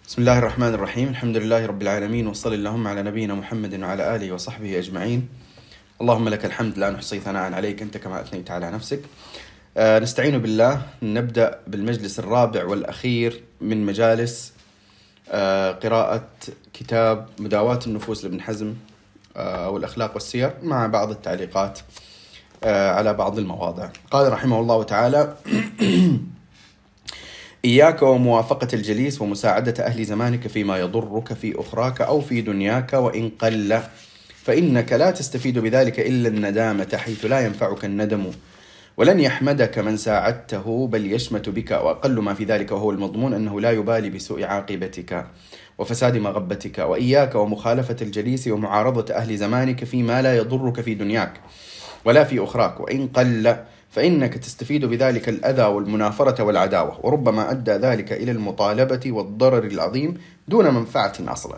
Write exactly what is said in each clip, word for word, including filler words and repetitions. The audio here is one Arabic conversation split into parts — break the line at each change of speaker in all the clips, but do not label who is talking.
بسم الله الرحمن الرحيم. الحمد لله رب العالمين، وصل اللهم على نبينا محمد وعلى آله وصحبه أجمعين. اللهم لك الحمد لا نحصي ثناء عليك أنت كما أثنيت على نفسك. آه نستعين بالله. نبدأ بالمجلس الرابع والأخير من مجالس آه قراءة كتاب مداواة النفوس لابن حزم آه والأخلاق والسير، مع بعض التعليقات آه على بعض المواضع. قال رحمه الله تعالى: إياك وموافقة الجليس ومساعدة أهل زمانك فيما يضرك في أخراك أو في دنياك وإن قل، فإنك لا تستفيد بذلك إلا الندامة، حيث لا ينفعك الندم، ولن يحمدك من ساعدته بل يشمت بك، وأقل ما في ذلك وهو المضمون أنه لا يبالي بسوء عاقبتك وفساد مغبتك. وإياك ومخالفة الجليس ومعارضة أهل زمانك فيما لا يضرك في دنياك ولا في أخراك وإن قل، فإنك تستفيد بذلك الأذى والمنافرة والعداوة، وربما أدى ذلك إلى المطالبة والضرر العظيم دون منفعة أصلا.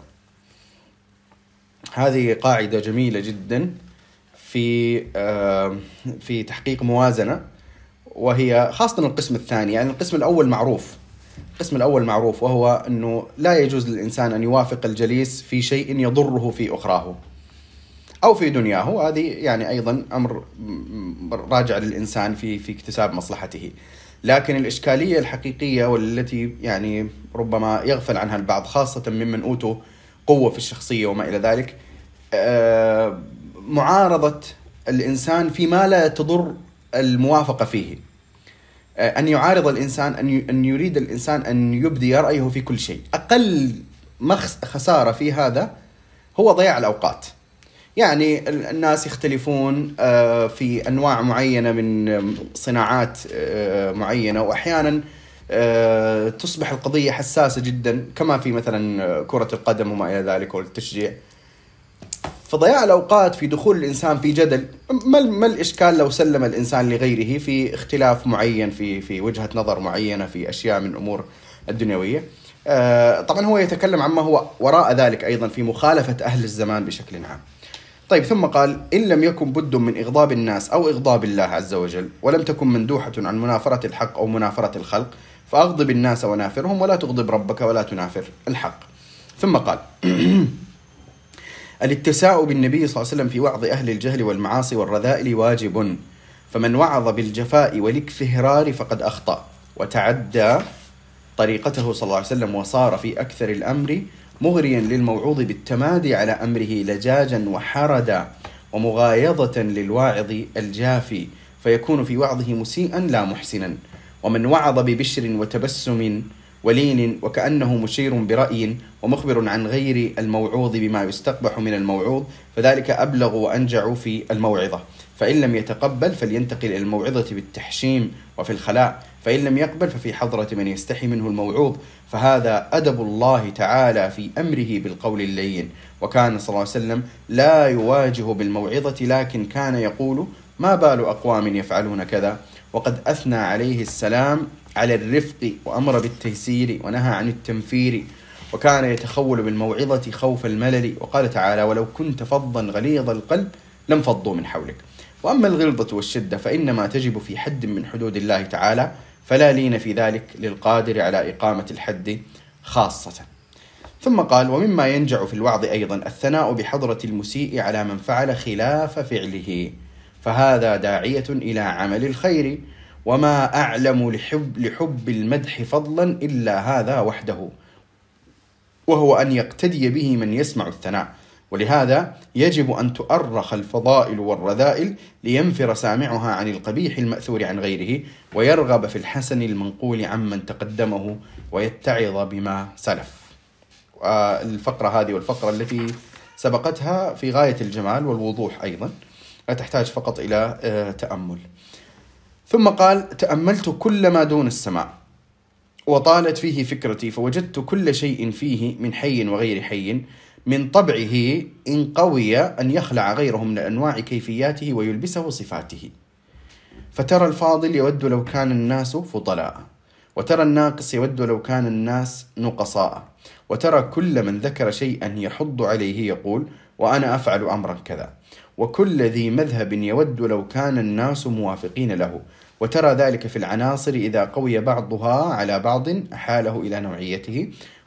هذه قاعدة جميلة جدا في في تحقيق موازنة، وهي خاصة القسم الثاني. يعني القسم الأول معروف القسم الأول معروف وهو أنه لا يجوز للإنسان أن يوافق الجليس في شيء يضره في أخراه أو في دنياه. هذه يعني أيضا أمر راجع للإنسان في في اكتساب مصلحته. لكن الإشكالية الحقيقية والتي يعني ربما يغفل عنها البعض، خاصة ممن أوتوا قوة في الشخصية وما إلى ذلك، معارضة الإنسان فيما لا تضر الموافقة فيه. أن يعارض الإنسان، أن يريد الإنسان أن يبدي رأيه في كل شيء. أقل خسارة في هذا هو ضياع الأوقات. يعني الناس يختلفون في أنواع معينة من صناعات معينة، وأحيانا تصبح القضية حساسة جدا، كما في مثلا كرة القدم وما إلى ذلك والتشجيع. فضياع الأوقات في دخول الإنسان في جدل، ما الإشكال لو سلم الإنسان لغيره في اختلاف معين في في وجهة نظر معينة في أشياء من أمور الدنيوية. طبعا هو يتكلم عما هو وراء ذلك أيضا في مخالفة أهل الزمان بشكل عام. طيب، ثم قال: إن لم يكن بد من إغضاب الناس أو إغضاب الله عز وجل، ولم تكن مندوحة عن منافرة الحق أو منافرة الخلق، فأغضب الناس ونافرهم، ولا تغضب ربك ولا تنافر الحق. ثم قال: الاتساء بالنبي صلى الله عليه وسلم في وعظ أهل الجهل والمعاصي والرذائل واجب، فمن وعظ بالجفاء والاكفهرار فقد أخطأ وتعدى طريقته صلى الله عليه وسلم، وصار في أكثر الأمر مغريا للموعوظ بالتمادي على أمره لجاجا وحردا، ومغايظة للواعظ الجافي، فيكون في وعظه مسيئا لا محسنا. ومن وعظ ببشر وتبسم ولين وكأنه مشير برأي ومخبر عن غير الموعوظ بما يستقبح من الموعوظ، فذلك أبلغ وأنجع في الموعظة. فإن لم يتقبل فلينتقل إلى الموعظة بالتحشيم وفي الخلاء، فإن لم يقبل ففي حضرة من يستحي منه الموعوظ، فهذا أدب الله تعالى في أمره بالقول اللين. وكان صلى الله عليه وسلم لا يواجه بالموعظة، لكن كان يقول: ما بال أقوام يفعلون كذا. وقد أثنى عليه السلام على الرفق وأمر بالتيسير ونهى عن التنفير، وكان يتخول بالموعظة خوف الملل. وقال تعالى: ولو كنت فظا غليظ القلب لم فضوا من حولك. وأما الغلظة والشدة فإنما تجب في حد من حدود الله تعالى، فلا لين في ذلك للقادر على إقامة الحد خاصة. ثم قال: ومما ينجع في الوعظ أيضا الثناء بحضرة المسيء على من فعل خلاف فعله، فهذا داعية إلى عمل الخير، وما أعلم لحب, لحب المدح فضلا إلا هذا وحده، وهو أن يقتدي به من يسمع الثناء. ولهذا يجب أن تؤرخ الفضائل والرذائل لينفر سامعها عن القبيح المأثور عن غيره، ويرغب في الحسن المنقول عمن تقدمه، ويتعظ بما سلف. الفقرة هذه والفقرة التي سبقتها في غاية الجمال والوضوح أيضا، لا تحتاج فقط إلى تأمل. ثم قال: تأملت كل ما دون السماء وطالت فيه فكرتي، فوجدت كل شيء فيه من حي وغير حي من طبعه إن قوي أن يخلع غيره من أنواع كيفياته ويلبسه صفاته. فترى الفاضل يود لو كان الناس فضلاء، وترى الناقص يود لو كان الناس نقصاء، وترى كل من ذكر شيئا يحض عليه يقول: وأنا أفعل أمرا كذا، وكل ذي مذهب يود لو كان الناس موافقين له، وترى ذلك في العناصر إذا قوي بعضها على بعض أحاله إلى نوعيته،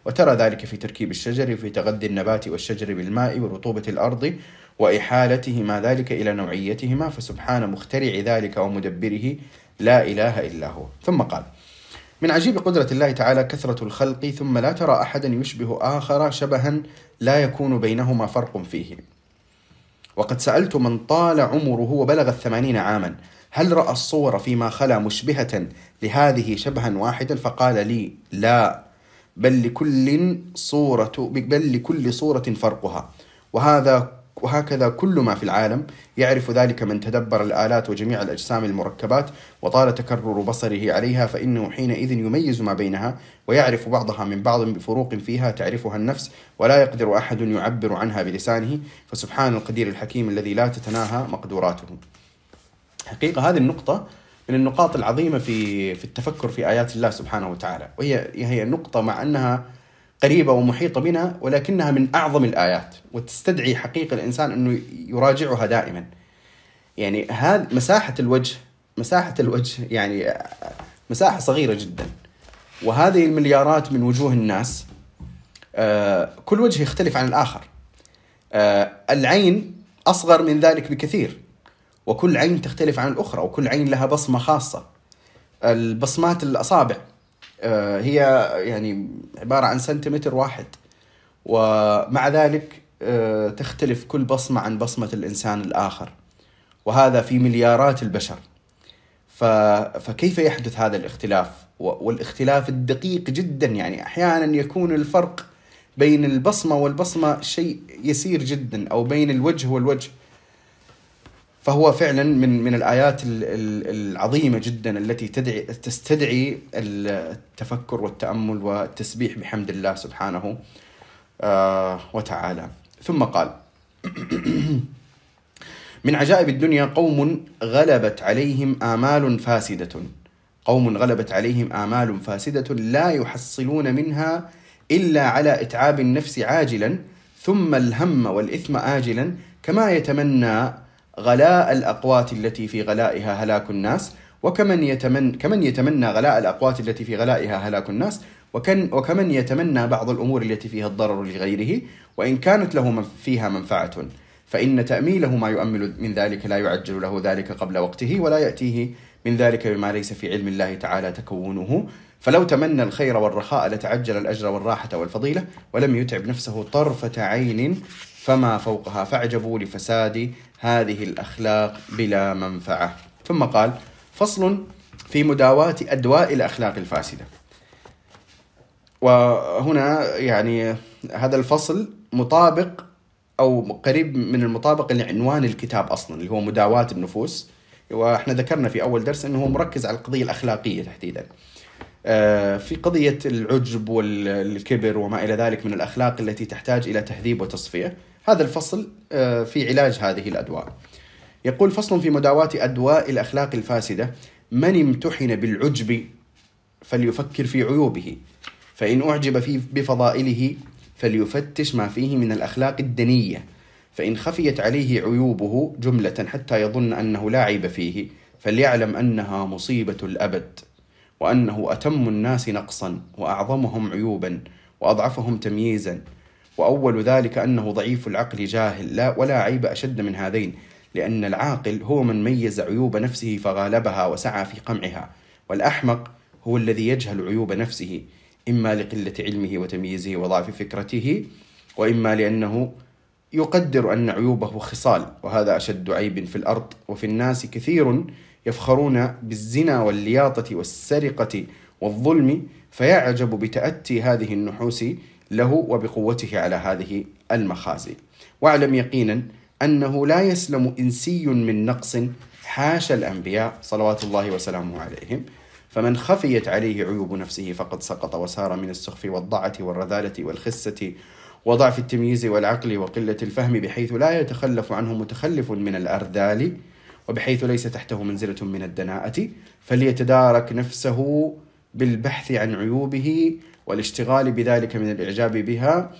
وترى ذلك في تركيب الشجر وفي تغذي النبات والشجر بالماء ورطوبة الأرض وإحالتهما ذلك إلى نوعيتهما، فسبحان مخترع ذلك ومدبره لا إله إلا هو. ثم قال: من عجيب قدرة الله تعالى كثرة الخلق، ثم لا ترى أحدا يشبه آخر شبها لا يكون بينهما فرق فيه. وقد سألت من طال عمره وبلغ الثمانين عاما هل رأى الصور فيما خلا مشبهة لهذه شبها واحدا، فقال لي: لا، بل لكل صورة بل لكل صورة فرقها. وهذا وهكذا كل ما في العالم، يعرف ذلك من تدبر الآلات وجميع الأجسام المركبات وطال تكرر بصره عليها، فإنه حينئذ يميز ما بينها ويعرف بعضها من بعض بفروق فيها تعرفها النفس، ولا يقدر أحد يعبر عنها بلسانه، فسبحان القدير الحكيم الذي لا تتناهى مقدوراته. حقيقة هذه النقطة من النقاط العظيمة في في التفكر في آيات الله سبحانه وتعالى، وهي هي نقطة مع أنها قريبة ومحيطة بنا، ولكنها من أعظم الآيات، وتستدعي حقيقة الإنسان أنه يراجعها دائما. يعني هذه مساحة الوجه مساحة الوجه يعني مساحة صغيرة جدا، وهذه المليارات من وجوه الناس، آه كل وجه يختلف عن الآخر. آه العين أصغر من ذلك بكثير، وكل عين تختلف عن الأخرى، وكل عين لها بصمة خاصة. البصمات الأصابع هي يعني عبارة عن سنتيمتر واحد، ومع ذلك تختلف كل بصمة عن بصمة الإنسان الآخر، وهذا في مليارات البشر. فكيف يحدث هذا الاختلاف؟ والاختلاف الدقيق جدا، يعني أحيانا يكون الفرق بين البصمة والبصمة شيء يسير جدا، أو بين الوجه والوجه. فهو فعلا من من الآيات العظيمة جدا التي تدعي تستدعي التفكر والتأمل والتسبيح بحمد الله سبحانه وتعالى. ثم قال: من عجائب الدنيا قوم غلبت عليهم آمال فاسدة قوم غلبت عليهم آمال فاسدة لا يحصلون منها إلا على إتعاب النفس عاجلا، ثم الهم والإثم آجلا، كما يتمنى غلاء الأقوات التي في غلائها هلاك الناس، وكمن يتمنى كمن يتمنى غلاء الأقوات التي في غلائها هلاك الناس، وكن وكمن يتمنى بعض الأمور التي فيها الضرر لغيره، وإن كانت له فيها منفعة، فإن تأميله ما يؤمل من ذلك لا يعجل له ذلك قبل وقته، ولا يأتيه من ذلك بما ليس في علم الله تعالى تكونه. فلو تمنى الخير والرخاء لتعجل الأجر والراحة والفضيلة، ولم يتعب نفسه طرفة عين فما فوقها، فاعجبوا لفساد هذه الأخلاق بلا منفعة. ثم قال: فصل في مداواة أدواء الأخلاق الفاسدة. وهنا يعني هذا الفصل مطابق أو قريب من المطابق لعنوان الكتاب أصلا، اللي هو مداواة النفوس. وإحنا ذكرنا في أول درس أنه مركز على القضية الأخلاقية تحديدا، في قضية العجب والكبر وما إلى ذلك من الأخلاق التي تحتاج إلى تهذيب وتصفية. هذا الفصل في علاج هذه الأدواء. يقول: فصل في مداواة أدواء الأخلاق الفاسدة. من امتحن بالعجب فليفكر في عيوبه، فإن أعجب فيه بفضائله فليفتش ما فيه من الأخلاق الدنية، فإن خفيت عليه عيوبه جملة حتى يظن أنه لا عيب فيه، فليعلم أنها مصيبة الأبد، وأنه أتم الناس نقصا وأعظمهم عيوبا وأضعفهم تمييزا. وأول ذلك أنه ضعيف العقل جاهل، لا ولا عيب أشد من هذين، لأن العاقل هو من ميز عيوب نفسه فغالبها وسعى في قمعها، والأحمق هو الذي يجهل عيوب نفسه، إما لقلة علمه وتمييزه وضعف فكرته، وإما لأنه يقدر أن عيوبه خصال، وهذا أشد عيب في الأرض. وفي الناس كثير يفخرون بالزنا واللياطة والسرقة والظلم، فيعجب بتأتي هذه النحوس له وبقوته على هذه المخازي. واعلم يقينا أنه لا يسلم إنسي من نقص، حاشا الأنبياء صلوات الله وسلامه عليهم، فمن خفيت عليه عيوب نفسه فقد سقط وسار من السخف والضعة والرذالة والخسة وضعف التمييز والعقل وقلة الفهم، بحيث لا يتخلف عنه متخلف من الأرذال، وبحيث ليس تحته منزلة من الدناءة، فليتدارك نفسه بالبحث عن عيوبه والاشتغال بذلك من الإعجاب بها،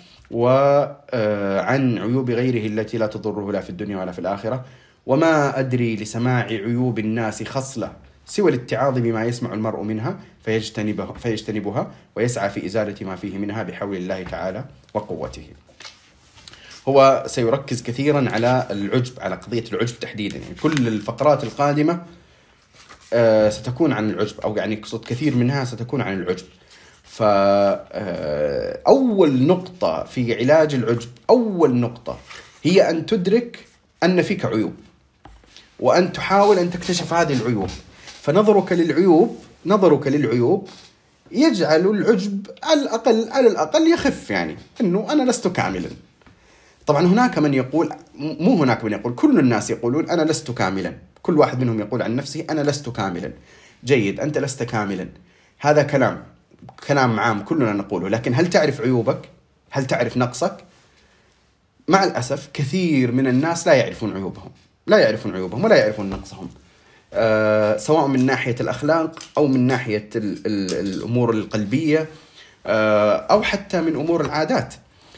وعن عيوب غيره التي لا تضره لا في الدنيا ولا في الآخرة. وما أدري لسماع عيوب الناس خصلة سوى الاتعاظ بما يسمع المرء منها فيجتنبها, فيجتنبها ويسعى في إزالة ما فيه منها بحول الله تعالى وقوته. هو سيركز كثيرا على العجب، على قضية العجب تحديدا، يعني كل الفقرات القادمة ستكون عن العجب، أو يعني قصد كثير منها ستكون عن العجب. فأول نقطة في علاج العجب، أول نقطة هي أن تدرك أن فيك عيوب، وأن تحاول أن تكتشف هذه العيوب. فنظرك للعيوب نظرك للعيوب يجعل العجب على الأقل على الأقل يخف، يعني أنه أنا لست كاملا. طبعا هناك من يقول، مو هناك من يقول، كل الناس يقولون أنا لست كاملا، كل واحد منهم يقول عن نفسه أنا لست كاملا. جيد، أنت لست كاملا، هذا كلام كلام عام كلنا نقوله، لكن هل تعرف عيوبك؟ هل تعرف نقصك؟ مع الأسف كثير من الناس لا يعرفون عيوبهم، لا يعرفون عيوبهم ولا يعرفون نقصهم، أه سواء من ناحية الأخلاق أو من ناحية ال ال الأمور القلبية، أه أو حتى من أمور العادات.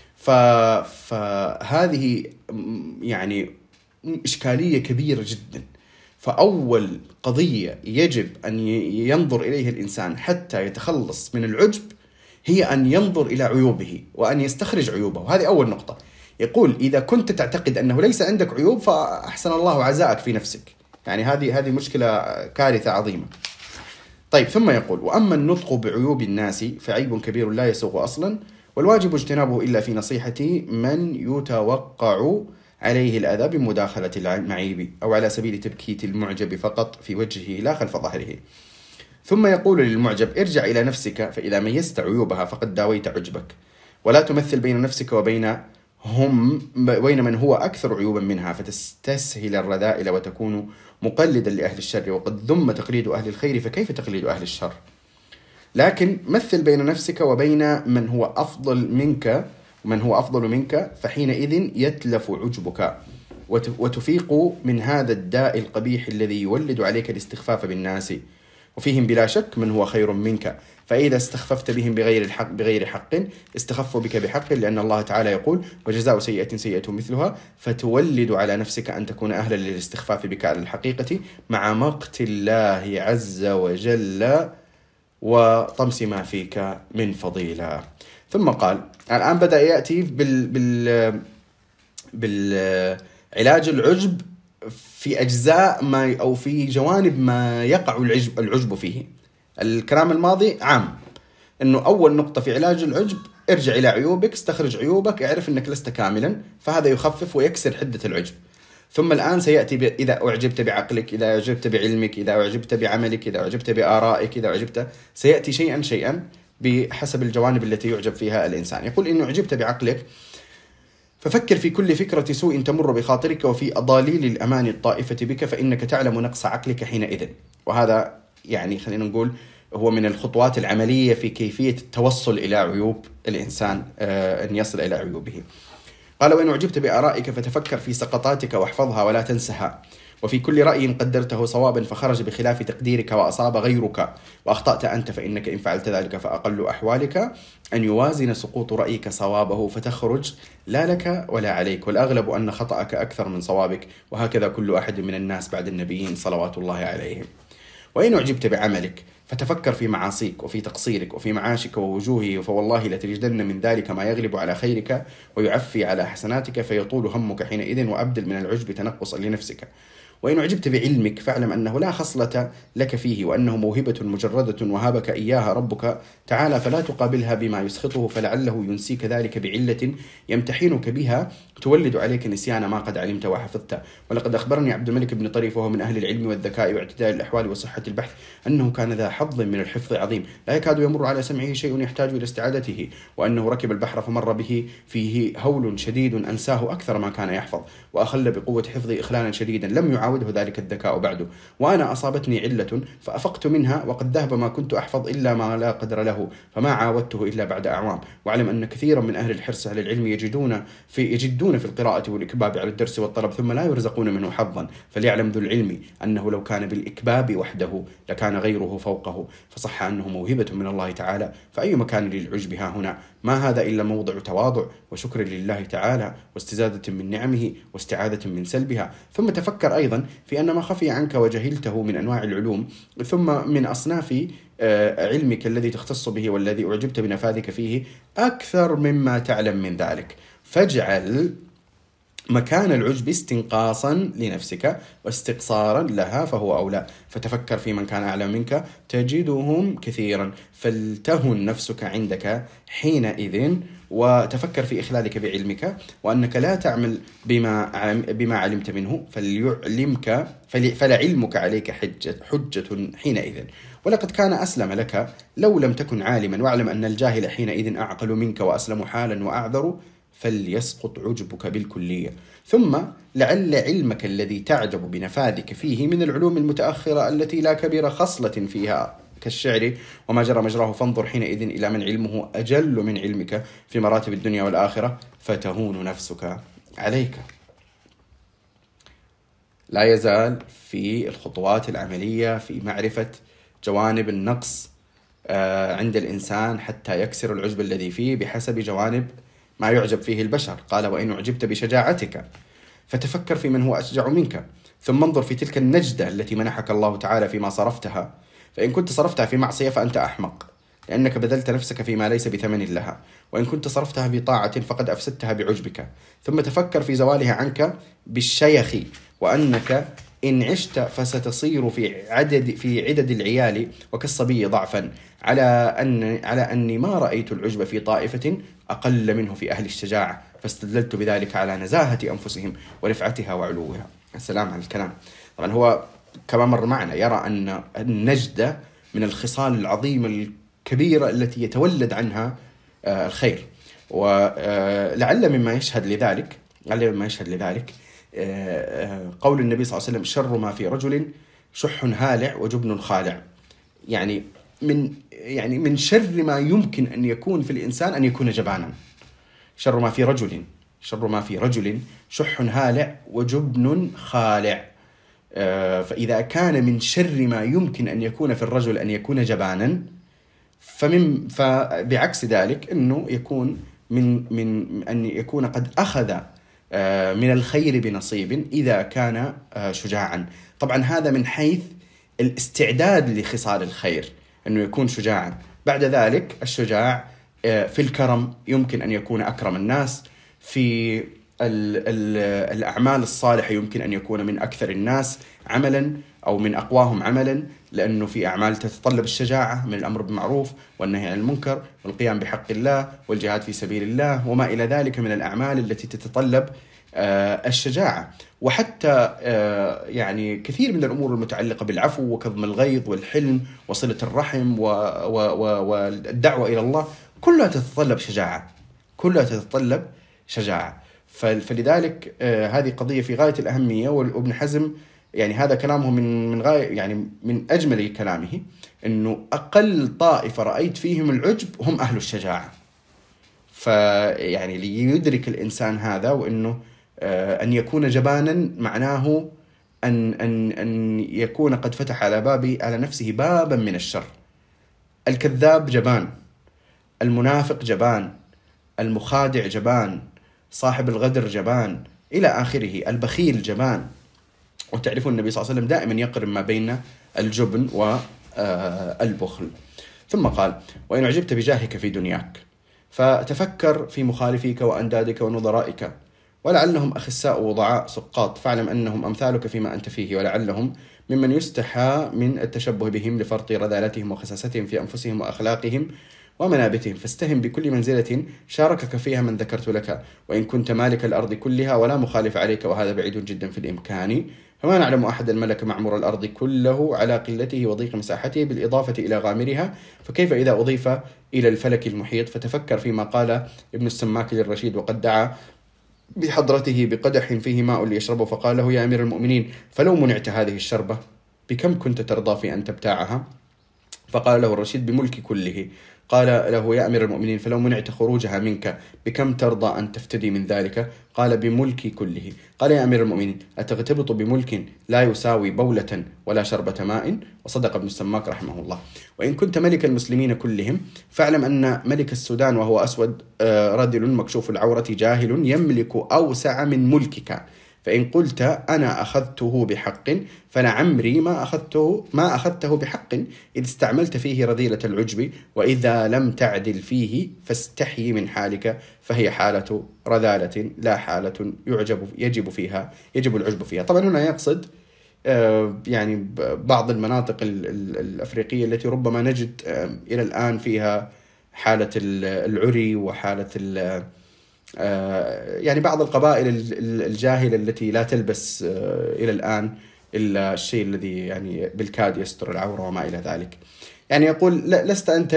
فهذه يعني إشكالية كبيرة جدا. فأول قضية يجب أن ينظر إليها الإنسان حتى يتخلص من العجب هي أن ينظر إلى عيوبه وأن يستخرج عيوبه. هذه أول نقطة. يقول إذا كنت تعتقد أنه ليس عندك عيوب فأحسن الله عزاءك في نفسك، يعني هذه هذه مشكلة، كارثة عظيمة. طيب، ثم يقول وأما النطق بعيوب الناس فعيب كبير لا يسوغ أصلا، والواجب اجتنابه إلا في نصيحة من يتوقع عليه الأذى بمداخلة المعيب، أو على سبيل تبكيت المعجب فقط في وجهه لا خلف ظهره. ثم يقول للمعجب ارجع إلى نفسك فإذا ميزت عيوبها فقد داويت عجبك، ولا تمثل بين نفسك وبين هم بين من هو أكثر عيوبا منها فتستسهل الرذائل وتكون مقلدا لأهل الشر، وقد ذم تقليد أهل الخير فكيف تقليد أهل الشر؟ لكن مثل بين نفسك وبين من هو أفضل منك ومن هو أفضل منك، فحينئذ يتلف عجبك وتفيق من هذا الداء القبيح الذي يولد عليك الاستخفاف بالناس، وفيهم بلا شك من هو خير منك، فإذا استخففت بهم بغير الحق بغير حق استخفوا بك بحق، لأن الله تعالى يقول وجزاء سيئة سيئة مثلها، فتولد على نفسك أن تكون أهلا للاستخفاف بك على الحقيقة مع مقت الله عز وجل وطمس ما فيك من فضيلة. ثم قال الآن بدأ يأتي بال بال بالعلاج العجب في أجزاء ما أو في جوانب ما يقع العجب العجب فيه. الكلام الماضي عام، إنه أول نقطة في علاج العجب ارجع إلى عيوبك، استخرج عيوبك، اعرف إنك لست كاملا، فهذا يخفف ويكسر حدة العجب. ثم الآن سيأتي ب... إذا أعجبت بعقلك، إذا أعجبت بعلمك، إذا أعجبت بعملك، إذا أعجبت بآرائك، إذا أعجبت، سيأتي شيئا شيئا بحسب الجوانب التي يعجب فيها الإنسان. يقول إنه أعجبت بعقلك ففكر في كل فكرة سوء تمر بخاطرك وفي أضاليل الأمان الطائفة بك، فإنك تعلم نقص عقلك حينئذ. وهذا يعني خلينا نقول هو من الخطوات العملية في كيفية التوصل إلى عيوب الإنسان، آه أن يصل إلى عيوبه. قال وإن أعجبت بآرائك فتفكر في سقطاتك واحفظها ولا تنسها، وفي كل رأي قدرته صوابا فخرج بخلاف تقديرك وأصاب غيرك وأخطأت أنت، فإنك إن فعلت ذلك فأقل أحوالك أن يوازن سقوط رأيك صوابه فتخرج لا لك ولا عليك، والأغلب أن خطأك أكثر من صوابك، وهكذا كل أحد من الناس بعد النبيين صلوات الله عليهم. وإن أعجبت بعملك فتفكر في معاصيك وفي تقصيرك وفي معاشك ووجوهه، فوالله لتجدن من ذلك ما يغلب على خيرك ويعفي على حسناتك، فيطول همك حينئذ، وأبدل من العجب تنقصا لنفسك. وإن أعجبت بعلمك فاعلم أنه لا خصلة لك فيه، وأنه موهبة مجردة وهبك إياها ربك تعالى، فلا تقابلها بما يسخطه، فلعله ينسيك ذلك بعلة يمتحنك بها تولد عليك نسيان ما قد علمت وحفظت. ولقد أخبرني عبد الملك بن طريف وهو من أهل العلم والذكاء واعتدال الأحوال وصحة البحث أنه كان ذا حظ من الحفظ عظيم لا يكاد يمر على سمعه شيء يحتاج إلى استعادته، وأنه ركب البحر فمر به فيه هول شديد أنساه أكثر ما كان يحفظ، وأخل بقوة حفظه إخلالا شديدا لم يعاوده ذلك الذكاء بعده. وأنا أصابتني علة فأفقت منها وقد ذهب ما كنت أحفظ إلا ما لا قدر له، فما عاودته إلا بعد أعوام. واعلم أن كثيرا من أهل الحرص على العلم يجدون في يجدون في القراءة والإكباب على الدرس والطلب ثم لا يرزقون منه حظا، فليعلم ذو العلم أنه لو كان بالإكباب وحده لكان غيره فوقه، فصح أنه موهبة من الله تعالى، فأي مكان للعجب ها هنا؟ ما هذا إلا موضع تواضع وشكر لله تعالى واستزادة من نعمه واستعاذة من سلبها. ثم تفكر أيضا أيضا في أن ما خفي عنك وجهلته من أنواع العلوم ثم من أصناف علمك الذي تختص به والذي أعجبت بنفاذك فيه أكثر مما تعلم من ذلك، فاجعل مكان العجب استنقاصا لنفسك واستقصارا لها فهو أولى، فتفكر في من كان أعلم منك تجدهم كثيرا فلتهن نفسك عندك حينئذ، وتفكر في إخلالك بعلمك وأنك لا تعمل بما بما علمت منه فليعلمك فلعلمك عليك حجة حجة حينئذ. ولقد كان أسلم لك لو لم تكن عالما، واعلم أن الجاهل حينئذ أعقل منك وأسلم حالا وأعذر، فليسقط عجبك بالكلية. ثم لعل علمك الذي تعجب بنفاذك فيه من العلوم المتأخرة التي لا كبير خصلة فيها كالشعر وما جرى مجراه، فانظر حينئذ إلى من علمه أجل من علمك في مراتب الدنيا والآخرة فتهون نفسك عليك. لا يزال في الخطوات العملية في معرفة جوانب النقص عند الإنسان حتى يكسر العجب الذي فيه بحسب جوانب ما يعجب فيه البشر. قال: وإن أعجبت بشجاعتك فتفكر في من هو أشجع منك، ثم انظر في تلك النجدة التي منحك الله تعالى فيما صرفتها، فإن كنت صرفتها في معصية فأنت أحمق لأنك بذلت نفسك فيما ليس بثمن لها، وإن كنت صرفتها في طاعة فقد أفسدتها بعجبك. ثم تفكر في زوالها عنك بالشيخ، وأنك إن عشت فستصير في عدد في عدد العيال وكالصبي ضعفا، على أن على أني ما رأيت العجب في طائفة أقل منه في أهل الشجاعة، فاستدللت بذلك على نزاهة أنفسهم ورفعتها وعلوها. السلام على الكلام. طبعا هو كما مر معنا يرى أن النجدة من الخصال العظيمة الكبيرة التي يتولد عنها الخير، ولعل مما يشهد لذلك لعل مما يشهد لذلك قول النبي صلى الله عليه وسلم: شر ما في رجل شح هالع وجبن خالع. يعني من يعني من شر ما يمكن أن يكون في الإنسان أن يكون جبانا. شر ما في رجل شر ما في رجل شح هالع وجبن خالع. فإذا كان من شر ما يمكن أن يكون في الرجل أن يكون جبانا، فمن فبعكس ذلك أنه يكون من من أن يكون قد أخذ من الخير بنصيب إذا كان شجاعا. طبعا هذا من حيث الاستعداد لخصال الخير، أنه يكون شجاعا. بعد ذلك الشجاع في الكرم يمكن أن يكون أكرم الناس، في ال ال الأعمال الصالحة يمكن أن يكون من أكثر الناس عملا أو من أقواهم عملا، لأنه في أعمال تتطلب الشجاعة من الأمر بالمعروف والنهي عن المنكر والقيام بحق الله والجهاد في سبيل الله وما إلى ذلك من الأعمال التي تتطلب الشجاعة. وحتى يعني كثير من الأمور المتعلقة بالعفو وكظم الغيظ والحلم وصلة الرحم والدعوة إلى الله كلها تتطلب شجاعة كلها تتطلب شجاعة. فلذلك هذه قضية في غاية الأهمية. وابن حزم يعني هذا كلامه من من غاية يعني من أجمل كلامه، إنه أقل طائفة رأيت فيهم العجب هم أهل الشجاعة. فيعني ليدرك الإنسان هذا، وإنه أن يكون جبانا معناه أن أن أن يكون قد فتح على بابي على نفسه بابا من الشر. الكذاب جبان، المنافق جبان، المخادع جبان، صاحب الغدر جبان إلى آخره، البخيل جبان. وتعرفون النبي صلى الله عليه وسلم دائما يقرن ما بين الجبن والبخل. ثم قال: وإن عجبت بجاهك في دنياك فتفكر في مخالفيك وأندادك ونظرائك، ولعلهم أخساء وضعاء سقاط، فاعلم أنهم أمثالك فيما أنت فيه، ولعلهم ممن يستحى من التشبه بهم لفرط رذالتهم وخساستهم في أنفسهم وأخلاقهم ومنابتهم، فاستهم بكل منزلة شاركك فيها من ذكرت لك، وإن كنت مالك الأرض كلها ولا مخالف عليك، وهذا بعيد جدا في الإمكان، فما نعلم أحدا ملك معمور الأرض كله على قلته وضيق مساحته بالإضافة إلى غامرها، فكيف إذا أضيف إلى الفلك المحيط؟ فتفكر فيما قال ابن السماك للرشيد وقد دعا بحضرته بقدح فيه ماء ليشربه، فقال له: يا أمير المؤمنين، فلو منعت هذه الشربة بكم كنت ترضى في أن تبتاعها؟ فقال له الرشيد: بملك كله. قال له: يا أمير المؤمنين، فلو منعت خروجها منك بكم ترضى أن تفتدي من ذلك؟ قال: بملك كله. قال: يا أمير المؤمنين، أتغتبط بملك لا يساوي بولة ولا شربة ماء؟ وصدق ابن السماك رحمه الله. وإن كنت ملك المسلمين كلهم فاعلم أن ملك السودان وهو أسود رذل مكشوف العورة جاهل يملك أوسع من ملكك، فإن قلت أنا أخذته بحق فلعمري ما أخذته ما أخذته بحق إذ استعملت فيه رذيلة العجب، وإذا لم تعدل فيه فاستحي من حالك، فهي حالة رذالة لا حالة يعجب يجب فيها يجب العجب فيها. طبعا هنا يقصد يعني بعض المناطق الأفريقية التي ربما نجد إلى الآن فيها حالة العري وحالة يعني بعض القبائل الجاهلة التي لا تلبس إلى الآن إلا الشيء الذي يعني بالكاد يستر العورة وما إلى ذلك. يعني يقول لست أنت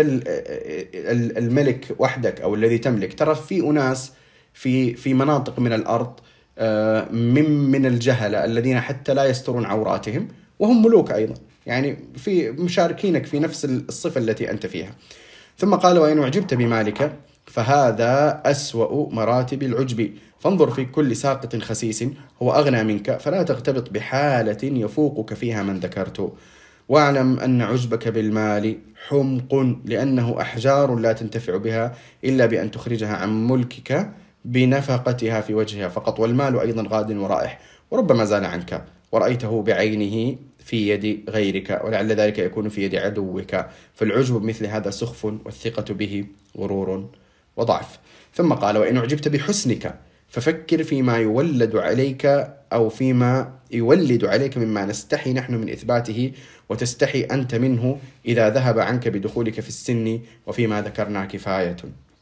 الملك وحدك أو الذي تملك، ترى في أناس في في مناطق من الأرض من من الجهلة الذين حتى لا يسترون عوراتهم وهم ملوك أيضا، يعني في مشاركينك في نفس الصفة التي أنت فيها. ثم قال وإن أعجبت بمالك فهذا أسوأ مراتب العجب، فانظر في كل ساقط خسيس هو أغنى منك فلا تغتبط بحالة يفوقك فيها من ذكرت، واعلم أن عجبك بالمال حمق لأنه أحجار لا تنتفع بها إلا بأن تخرجها عن ملكك بنفقتها في وجهها فقط، والمال أيضا غاد ورائح وربما زال عنك ورأيته بعينه في يد غيرك، ولعل ذلك يكون في يد عدوك، فالعجب بمثل هذا سخف والثقة به غرور وضعف. ثم قال وإن أعجبت بحسنك ففكر فيما يولد عليك أو فيما يولد عليك مما نستحي نحن من إثباته وتستحي أنت منه إذا ذهب عنك بدخولك في السن، وفيما ذكرنا كفاية.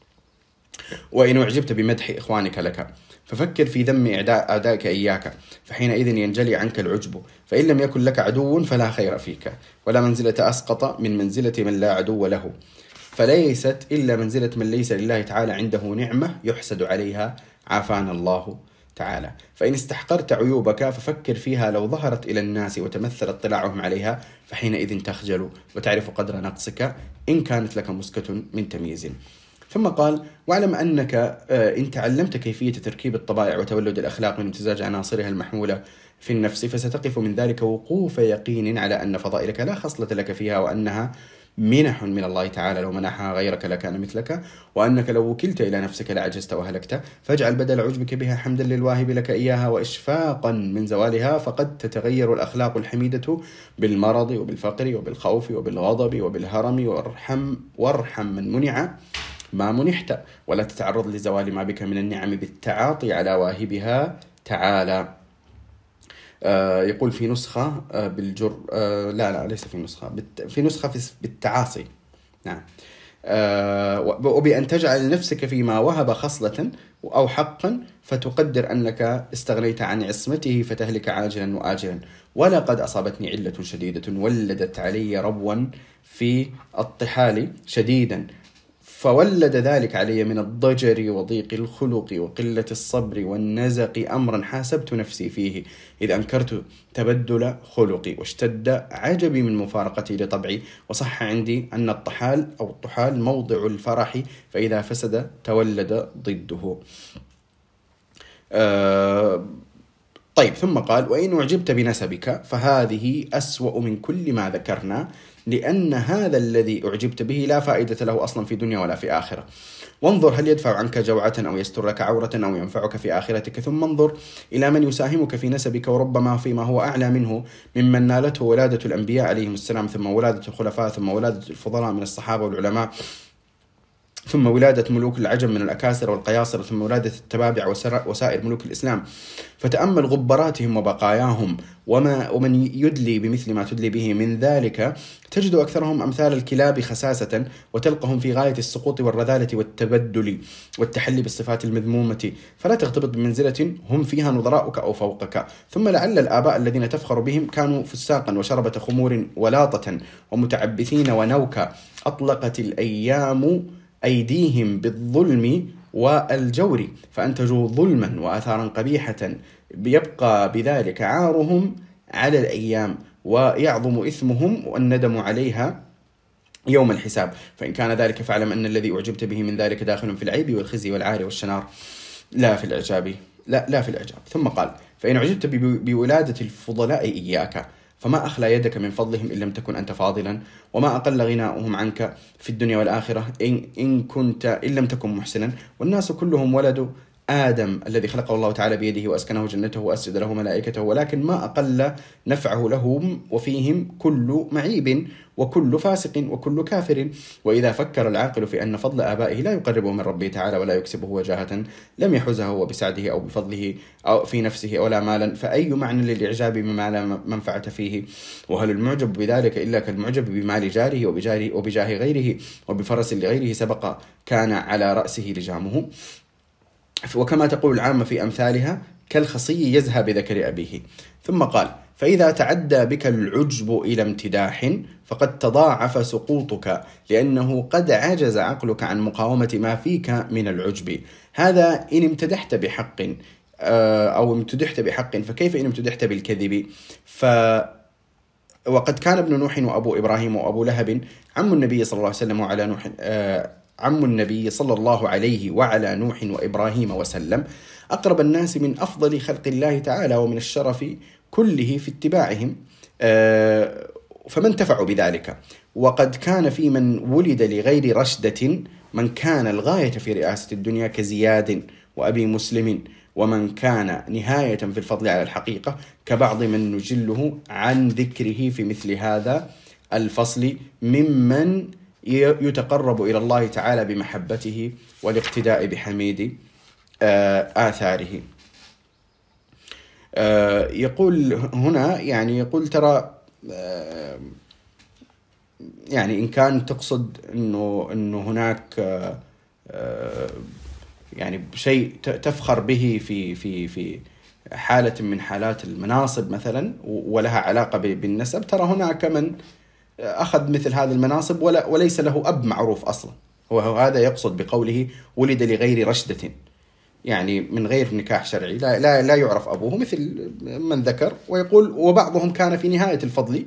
وإن أعجبت بمدح إخوانك لك ففكر في ذم أعدائك إياك، فحينئذ ينجلي عنك العجب، فإن لم يكن لك عدو فلا خير فيك، ولا منزلة أسقط من منزلة من لا عدو له، فليست إلا منزلة من ليس لله تعالى عنده نعمة يحسد عليها عافانا الله تعالى. فإن استحقرت عيوبك ففكر فيها لو ظهرت إلى الناس وتمثل اطلاعهم عليها، فحينئذ تخجل وتعرف قدر نقصك إن كانت لك مسكة من تمييز. ثم قال واعلم أنك إن تعلمت كيفية تركيب الطبائع وتولد الأخلاق من امتزاج عناصرها المحمولة في النفس فستقف من ذلك وقوف يقين على أن فضائلك لا خصلة لك فيها، وأنها منح من الله تعالى لو منحها غيرك لكان مثلك، وأنك لو وكلت إلى نفسك لعجزت وهلكت، فاجعل بدل عجبك بها حمدا للواهب لك إياها وإشفاقا من زوالها، فقد تتغير الأخلاق الحميدة بالمرض وبالفقر وبالخوف وبالغضب وبالهرم، وارحم, وارحم من منع ما منحت، ولا تتعرض لزوال ما بك من النعم بالتعاطي على واهبها تعالى. آه يقول في نسخة آه بالجر آه لا لا ليس في نسخة بالت... في نسخة في... بالتعاصي نعم آه وبأن تجعل نفسك فيما وهب خصلة أو حقا فتقدر أنك استغنيت عن عصمته فتهلك عاجلا وآجلا. ولقد أصابتني علة شديدة ولدت علي ربوا في الطحال شديدا، فولد ذلك علي من الضجر وضيق الخلق وقلة الصبر والنزق أمرا حاسبت نفسي فيه، إذ أنكرت تبدل خلقي واشتد عجبي من مفارقتي لطبعي، وصح عندي أن الطحال أو الطحال موضع الفرح، فإذا فسد تولد ضده. أه طيب ثم قال وإن أعجبت بنسبك فهذه أسوأ من كل ما ذكرنا، لأن هذا الذي أعجبت به لا فائدة له أصلا في دنيا ولا في آخرة. وانظر هل يدفع عنك جوعة أو يستر لك عورة أو ينفعك في آخرتك، ثم انظر إلى من يساهمك في نسبك وربما فيما هو أعلى منه ممن نالته ولادة الأنبياء عليهم السلام، ثم ولادة الخلفاء، ثم ولادة الفضلاء من الصحابة والعلماء، ثم ولادة ملوك العجم من الأكاسر والقياصر، ثم ولادة التبابع وسائر ملوك الإسلام، فتأمل غبراتهم وبقاياهم وما ومن يدلي بمثل ما تدلي به من ذلك، تجد أكثرهم أمثال الكلاب خساسة، وتلقهم في غاية السقوط والرذالة والتبدل والتحلي بالصفات المذمومة، فلا تغتبط بمنزلة هم فيها نظراؤك أو فوقك. ثم لعل الآباء الذين تفخر بهم كانوا فساقا وشربة خمور ولاطة ومتعبثين ونوكا، أطلقت الأيام أيديهم بالظلم والجور فأنتجوا ظلما وآثارا قبيحة، بيبقى بذلك عارهم على الأيام ويعظم إثمهم والندم عليها يوم الحساب. فإن كان ذلك فاعلم أن الذي أعجبت به من ذلك داخل في العيب والخزي والعار والشنار لا في الإعجاب لا, لا في الإعجاب. ثم قال فإن أعجبت بولادة الفضلاء إياك فما أخلى يدك من فضلهم إن لم تكن أنت فاضلا، وما أقل غناؤهم عنك في الدنيا والآخرة إن, إن كنت إن لم تكن محسنا، والناس كلهم ولدوا آدم الذي خلقه الله تعالى بيده وأسكنه جنته وأسجد له ملائكته، ولكن ما أقل نفعه لهم وفيهم كل معيب وكل فاسق وكل كافر. وإذا فكر العاقل في أن فضل آبائه لا يقربه من ربه تعالى ولا يكسبه وجاهة لم يحزه هو بسعده أو بفضله أو في نفسه ولا مالا، فأي معنى للإعجاب بما لا منفعة فيه؟ وهل المعجب بذلك إلا كالمعجب بمال جاره وبجاره وبجاه غيره وبفرس لغيره سبق كان على رأسه لجامه؟ وكما تقول العامة في أمثالها كالخصي يزهى بذكر أبيه. ثم قال: فإذا تعدى بك العجب إلى امتداح فقد تضاعف سقوطك، لأنه قد عجز عقلك عن مقاومة ما فيك من العجب. هذا إن امتدحت بحق أو امتدحت بحق، فكيف إن امتدحت بالكذب؟ ف وقد كان ابن نوح وأبو إبراهيم وأبو لهب عم النبي صلى الله عليه وسلم وعلى نوح عم النبي صلى الله عليه وعلى نوح وإبراهيم وسلم أقرب الناس من أفضل خلق الله تعالى ومن الشرف كله في اتباعهم، فما انتفعوا بذلك. وقد كان في من ولد لغير رشدة من كان الغاية في رئاسة الدنيا كزياد وأبي مسلم، ومن كان نهاية في الفضل على الحقيقة كبعض من نجله عن ذكره في مثل هذا الفصل ممن يتقرب إلى الله تعالى بمحبته والاقتداء بحميد آثاره. يقول هنا يعني يقول ترى يعني إن كان تقصد إنه إنه هناك يعني شيء تفخر به في في في حالة من حالات المناصب مثلا ولها علاقة بالنسب، ترى هناك من أخذ مثل هذه المناصب ولا وليس له أب معروف أصلا، هو هذا يقصد بقوله ولد لغير رشدة، يعني من غير نكاح شرعي، لا لا لا يعرف أبوه مثل من ذكر. ويقول وبعضهم كان في نهاية الفضل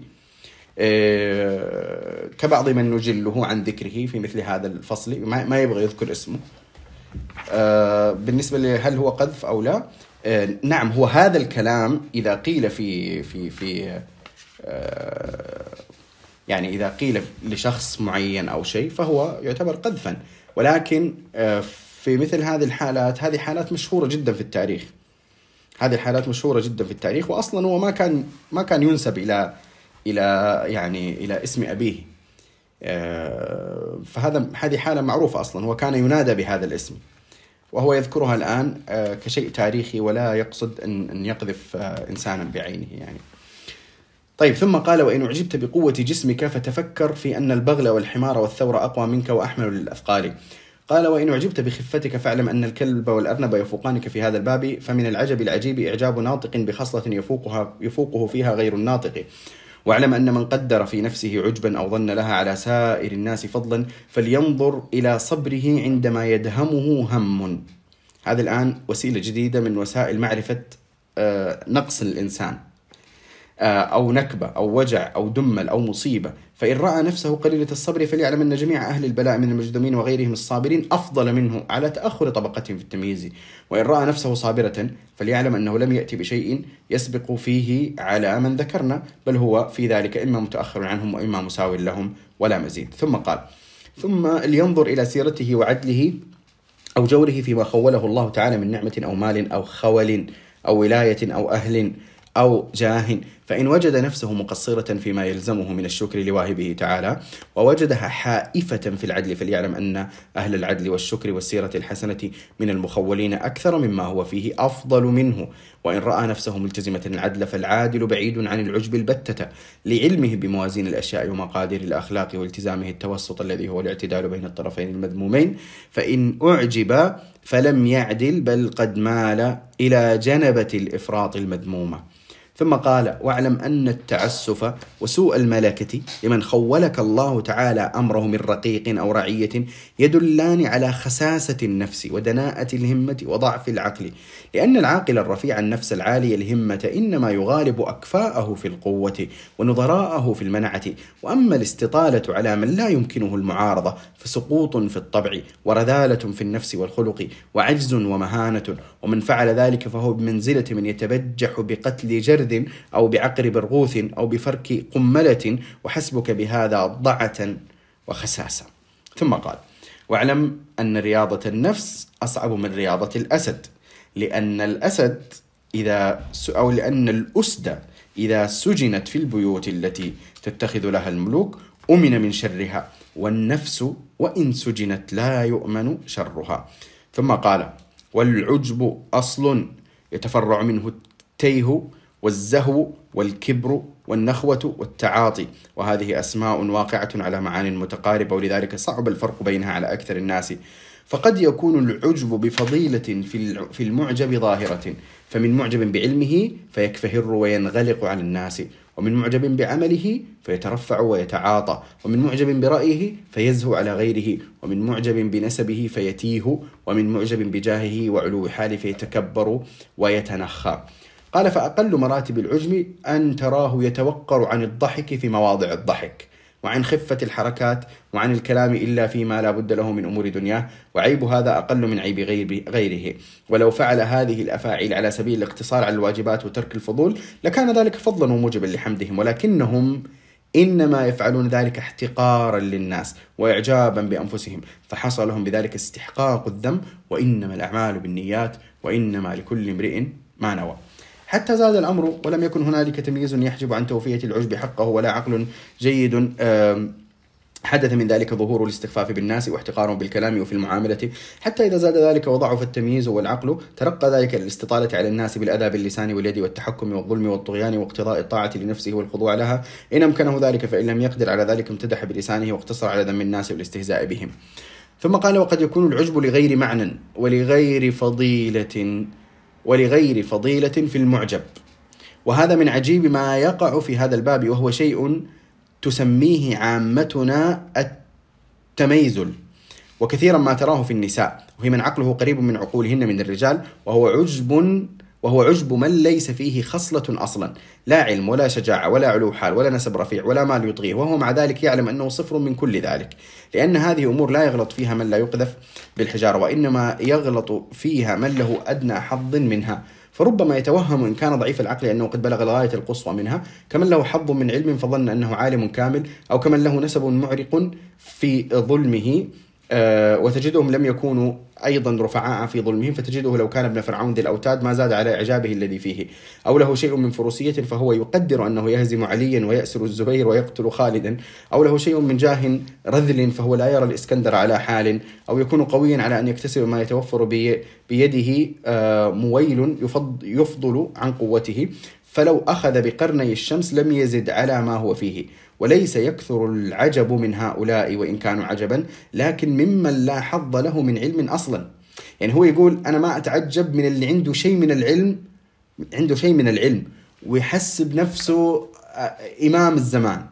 كبعض من نجله عن ذكره في مثل هذا الفصل، ما يبغى يذكر اسمه. بالنسبة لهل هو قذف أو لا، نعم هو هذا الكلام إذا قيل في في في يعني إذا قيل لشخص معين أو شيء فهو يعتبر قذفا، ولكن في مثل هذه الحالات، هذه حالات مشهورة جدا في التاريخ، هذه الحالات مشهورة جدا في التاريخ، وأصلا هو ما كان ما كان ينسب إلى إلى يعني إلى اسم أبيه، فهذا هذه حالة معروفة أصلا، هو كان ينادى بهذا الاسم وهو يذكرها الآن كشيء تاريخي ولا يقصد أن أن يقذف إنسانا بعينه يعني. طيب ثم قال: وإن أعجبت بقوة جسمك فتفكر في أن البغل والحمار والثور أقوى منك وأحمل للأثقال. قال: وإن أعجبت بخفتك فاعلم أن الكلب والأرنب يفوقانك في هذا الباب، فمن العجب العجيب إعجاب ناطق بخصلة يفوقها يفوقه فيها غير الناطق. واعلم أن من قدر في نفسه عجبا أو ظن لها على سائر الناس فضلا فلينظر إلى صبره عندما يدهمه هم. هذا الآن وسيلة جديدة من وسائل معرفة نقص الإنسان، أو نكبة أو وجع أو دمل أو مصيبة. فإن رأى نفسه قليلة الصبر فليعلم أن جميع أهل البلاء من المجدمين وغيرهم الصابرين أفضل منه على تأخر طبقتهم في التمييز. وإن رأى نفسه صابرة فليعلم أنه لم يأتي بشيء يسبق فيه على من ذكرنا، بل هو في ذلك إما متأخر عنهم وإما مساو لهم ولا مزيد. ثم قال: ثم لينظر إلى سيرته وعدله أو جوره فيما خوله الله تعالى من نعمة أو مال أو خول أو ولاية أو أهل أو جاه، فإن وجد نفسه مقصرة فيما يلزمه من الشكر لواهبه تعالى ووجدها حائفة في العدل فليعلم أن أهل العدل والشكر والسيرة الحسنة من المخولين أكثر مما هو فيه أفضل منه. وإن رأى نفسه ملتزمة العدل فالعادل بعيد عن العجب البتة لعلمه بموازين الأشياء ومقادير الأخلاق والتزامه التوسط الذي هو الاعتدال بين الطرفين المذمومين. فإن أعجب فلم يعدل بل قد مال إلى جنبة الإفراط المذمومة. ثم قال: واعلم أن التعسف وسوء الملكة لمن خولك الله تعالى أمره من رقيق أو رعية يدلان على خساسة النفس ودناءة الهمة وضعف العقل، لأن العاقل الرفيع النفس العالي الهمة إنما يغالب أكفاءه في القوة ونظراءه في المنعة، وأما الاستطالة على من لا يمكنه المعارضة فسقوط في الطبع ورذالة في النفس والخلق وعجز ومهانة، ومن فعل ذلك فهو بمنزلة من يتبجح بقتل جرد أو بعقر برغوث أو بفرك قملة، وحسبك بهذا ضعة وخساسة. ثم قال: واعلم أن رياضة النفس أصعب من رياضة الأسد، لأن الأسد إذا أو لأن الأسد إذا سجنت في البيوت التي تتخذ لها الملوك أمن من شرها، والنفس وإن سجنت لا يؤمن شرها. ثم قال: والعجب أصل يتفرع منه التيه والزهو والكبر والنخوة والتعاطي، وهذه أسماء واقعة على معان متقاربة، ولذلك صعب الفرق بينها على أكثر الناس. فقد يكون العجب بفضيلة في المعجب ظاهرة، فمن معجب بعلمه فيكفهر وينغلق على الناس، ومن معجب بعمله فيترفع ويتعاطى، ومن معجب برأيه فيزهو على غيره، ومن معجب بنسبه فيتيه، ومن معجب بجاهه وعلو حاله فيتكبر ويتنخى. قال: فأقل مراتب العجب أن تراه يتوقر عن الضحك في مواضع الضحك، وعن خفة الحركات، وعن الكلام إلا فيما لا بد له من أمور دنياه، وعيب هذا أقل من عيب غيره. ولو فعل هذه الأفاعيل على سبيل الاقتصار على الواجبات وترك الفضول لكان ذلك فضلا وموجبا لحمدهم، ولكنهم إنما يفعلون ذلك احتقارا للناس وإعجابا بأنفسهم، فحصل لهم بذلك استحقاق الذنب. وإنما الأعمال بالنيات وإنما لكل امرئ ما نوى. حتى زاد الأمر ولم يكن هنالك تمييز يحجب عن توفية العجب حقه، ولا عقل جيد حدث من ذلك ظهور الاستخفاف بالناس واحتقارهم بالكلام وفي المعاملة، حتى إذا زاد ذلك وضعف التمييز والعقل ترقى ذلك للاستطالة على الناس بالأذى باللسان واليد والتحكم والظلم والطغيان واقتضاء الطاعة لنفسه والخضوع لها إن أمكنه ذلك، فإن لم يقدر على ذلك امتدح بلسانه واقتصر على ذم الناس والاستهزاء بهم. ثم قال: وقد يكون العجب لغير معنى ولغير فضيلة ولغير فضيلة في المعجب، وهذا من عجيب ما يقع في هذا الباب، وهو شيء تسميه عامتنا التميزل، وكثيرا ما تراه في النساء، وهي من عقله قريب من عقولهن من الرجال، وهو عجب وهو عجب من ليس فيه خصلة أصلا، لا علم ولا شجاعة ولا علو حال ولا نسب رفيع ولا مال يطغيه، وهو مع ذلك يعلم أنه صفر من كل ذلك، لأن هذه أمور لا يغلط فيها من لا يقذف بالحجارة، وإنما يغلط فيها من له أدنى حظ منها. فربما يتوهم إن كان ضعيف العقل أنه قد بلغ الغاية القصوى منها، كمن له حظ من علم فظن أنه عالم كامل، أو كمن له نسب معرق في ظلمه أه وتجدهم لم يكونوا أيضا رفعاء في ظلمهم، فتجده لو كان ابن فرعون ذي الأوتاد ما زاد على إعجابه الذي فيه، أو له شيء من فروسية فهو يقدر أنه يهزم عليا ويأسر الزبير ويقتل خالدا، أو له شيء من جاه رذل فهو لا يرى الإسكندر على حال، أو يكون قويا على أن يكتسب ما يتوفر بيده مويل يفضل عن قوته، فلو أخذ بقرني الشمس لم يزد على ما هو فيه. وليس يكثر العجب من هؤلاء وإن كانوا عجبا، لكن ممن لا حظ له من علم أصلا. يعني هو يقول أنا ما أتعجب من اللي عنده شيء من العلم عنده شيء من العلم ويحسب نفسه إمام الزمان،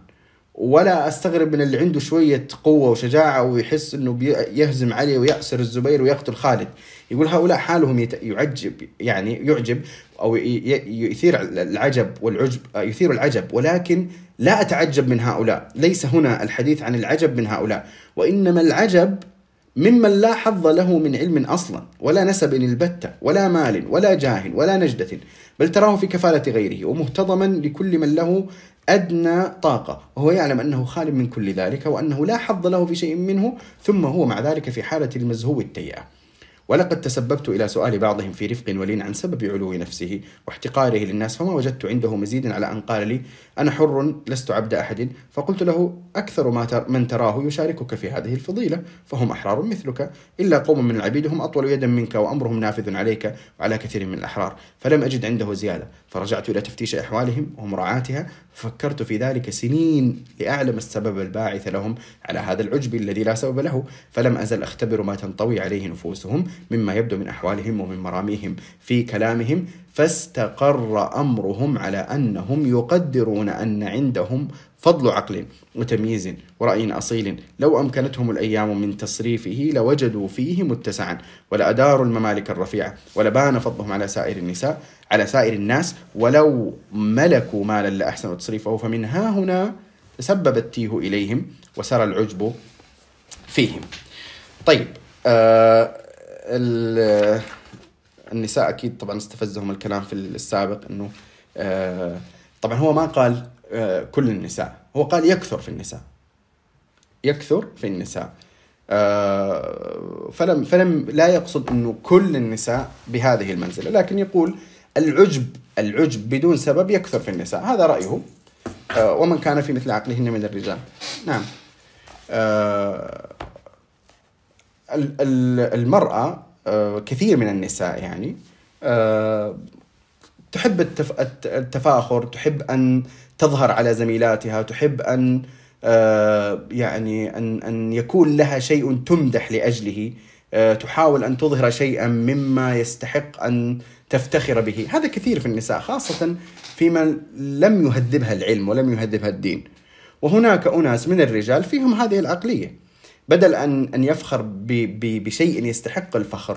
ولا أستغرب من اللي عنده شوية قوة وشجاعة ويحس أنه يهزم علي ويأسر الزبير ويقتل خالد. يقول هؤلاء حالهم يعجب يعني يعجب أو يثير العجب والعجب يثير العجب، ولكن لا أتعجب من هؤلاء. ليس هنا الحديث عن العجب من هؤلاء، وإنما العجب ممن لا حظ له من علم أصلا ولا نسب البتة ولا مال ولا جاه ولا نجدة، بل تراه في كفالة غيره ومهتضما لكل من له أدنى طاقة، وهو يعلم أنه خال من كل ذلك وأنه لا حظ له في شيء منه، ثم هو مع ذلك في حالة المزهو التيئة. ولقد تسببت إلى سؤال بعضهم في رفق ولين عن سبب علو نفسه واحتقاره للناس، فما وجدت عنده مزيدا على أن قال لي أنا حر لست عبد أحد، فقلت له أكثر ما من تراه يشاركك في هذه الفضيلة، فهم أحرار مثلك، إلا قوم من العبيد هم أطول يدا منك وأمرهم نافذ عليك وعلى كثير من الأحرار، فلم أجد عنده زيادة، فرجعت إلى تفتيش أحوالهم ومراعاتها، ففكرت في ذلك سنين لأعلم السبب الباعث لهم على هذا العجب الذي لا سبب له، فلم أزل أختبر ما تنطوي عليه نفوسهم مما يبدو من أحوالهم ومن مراميهم في كلامهم، فاستقر أمرهم على أنهم يقدرون أن عندهم فضل عقل وتمييز ورأي أصيل، لو أمكنتهم الأيام من تصريفه لوجدوا فيه متسعا، ولأداروا الممالك الرفيعة، ولبان فضلهم على سائر النساء على سائر الناس، ولو ملكوا مالا لأحسنوا تصريفه. فمن ها هنا تسبب التيه إليهم وسرى العجب فيهم. طيب آه النساء أكيد طبعا استفزهم الكلام في السابق أنه آه طبعا هو ما قال آه كل النساء، هو قال يكثر في النساء يكثر في النساء فلم فلم لا يقصد أنه كل النساء بهذه المنزلة، لكن يقول العجب العجب بدون سبب يكثر في النساء، هذا رأيه. ومن كان في مثل عقلهن من الرجال. نعم. المرأة كثير من النساء يعني تحب التفاخر، تحب أن تظهر على زميلاتها، تحب أن يعني أن أن يكون لها شيء تمدح لأجله، تحاول أن تظهر شيئا مما يستحق أن تفتخر به. هذا كثير في النساء، خاصة فيما لم يهذبها العلم ولم يهذبها الدين. وهناك أناس من الرجال فيهم هذه العقلية، بدل أن أن يفخر بشيء يستحق الفخر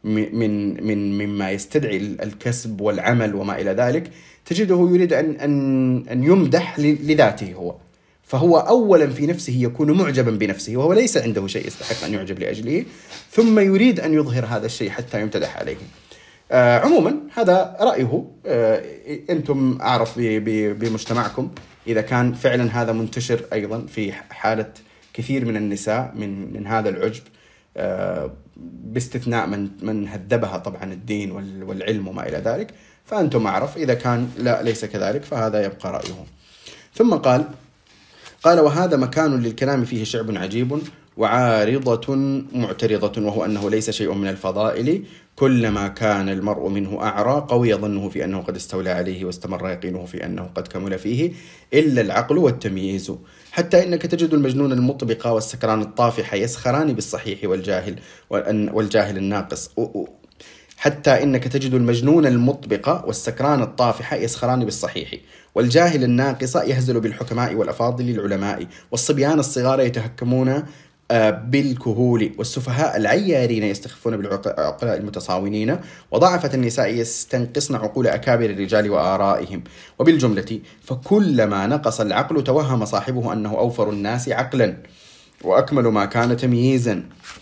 من من مما يستدعي الكسب والعمل وما إلى ذلك، تجده يريد أن أن أن يمدح لذاته هو، فهو أولا في نفسه يكون معجبا بنفسه وهو ليس عنده شيء يستحق أن يعجب لأجله، ثم يريد أن يظهر هذا الشيء حتى يمتدح عليه. آه عموما هذا رأيه، آه أنتم أعرف بمجتمعكم إذا كان فعلا هذا منتشر أيضا في حالة كثير من النساء من من هذا العجب، آه باستثناء من من هذبها طبعا الدين والعلم وما إلى ذلك، فأنتم أعرف. إذا كان لا ليس كذلك فهذا يبقى رأيه. ثم قال قال وهذا مكان للكلام فيه شعب عجيب وعارضة معترضة، وهو أنه ليس شيء من الفضائل، كلما كان المرء منه أعرى قوي ظنه في أنه قد استولى عليه واستمر يقينه في أنه قد كمل فيه، إلا العقل والتمييز، حتى إنك تجد المجنون المطبق والسكران الطافح يسخران بالصحيح والجاهل والجاهل الناقص حتى إنك تجد المجنون المطبق والسكران الطافح يسخران بالصحيح، والجاهل الناقص يهزل بالحكماء والأفاضل العلماء، والصبيان الصغار يتهكمون بالكهول، والسفهاء العيارين يستخفون بالعقلاء المتصاونين، وضعفة النساء يستنقصن عقول أكابر الرجال وآرائهم. وبالجملة فكلما نقص العقل توهم صاحبه أنه أوفر الناس عقلا وأكمل ما كان تمييزا،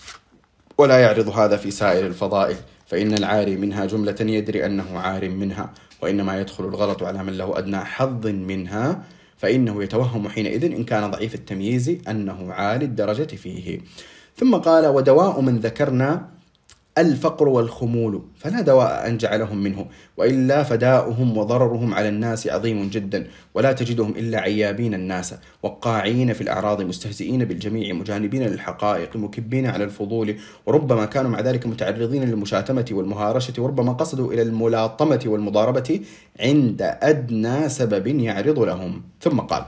ولا يعرض هذا في سائر الفضائل، فإن العاري منها جملة يدري أنه عار منها، وإنما يدخل الغلط على من له أدنى حظ منها، فإنه يتوهم حينئذ إن كان ضعيف التمييز أنه عالي الدرجة فيه. ثم قال ودواء من ذكرنا الفقر والخمول، فلا دواء أن جعلهم منه، وإلا فداؤهم وضررهم على الناس عظيم جدا، ولا تجدهم إلا عيابين الناس وقاعين في الأعراض مستهزئين بالجميع مجانبين للحقائق مكبين على الفضول، وربما كانوا مع ذلك متعرضين للمشاتمة والمهارشة، وربما قصدوا إلى الملاطمة والمضاربة عند أدنى سبب يعرض لهم. ثم قال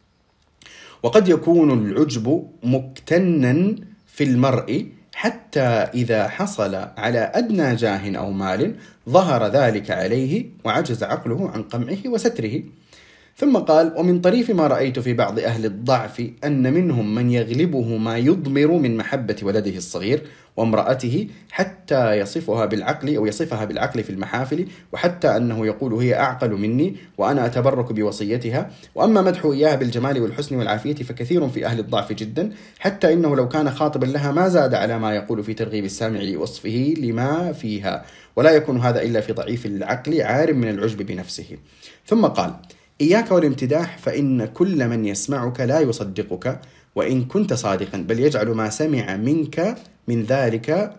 وقد يكون العجب مكتنا في المرء حتى إذا حصل على أدنى جاه أو مال ظهر ذلك عليه وعجز عقله عن قمعه وستره. ثم قال ومن طريف ما رأيت في بعض أهل الضعف أن منهم من يغلبه ما يضمر من محبة ولده الصغير وامرأته حتى يصفها بالعقل أو يصفها بالعقل في المحافل، وحتى أنه يقول هي أعقل مني وأنا أتبرك بوصيتها. وأما مدحه إياها بالجمال والحسن والعافية فكثير في أهل الضعف جدا، حتى إنه لو كان خاطبا لها ما زاد على ما يقول في ترغيب السامع لوصفه لما فيها، ولا يكون هذا إلا في ضعيف العقل عار من العجب بنفسه. ثم قال إياك والامتداح، فإن كل من يسمعك لا يصدقك وإن كنت صادقا، بل يجعل ما سمع منك من ذلك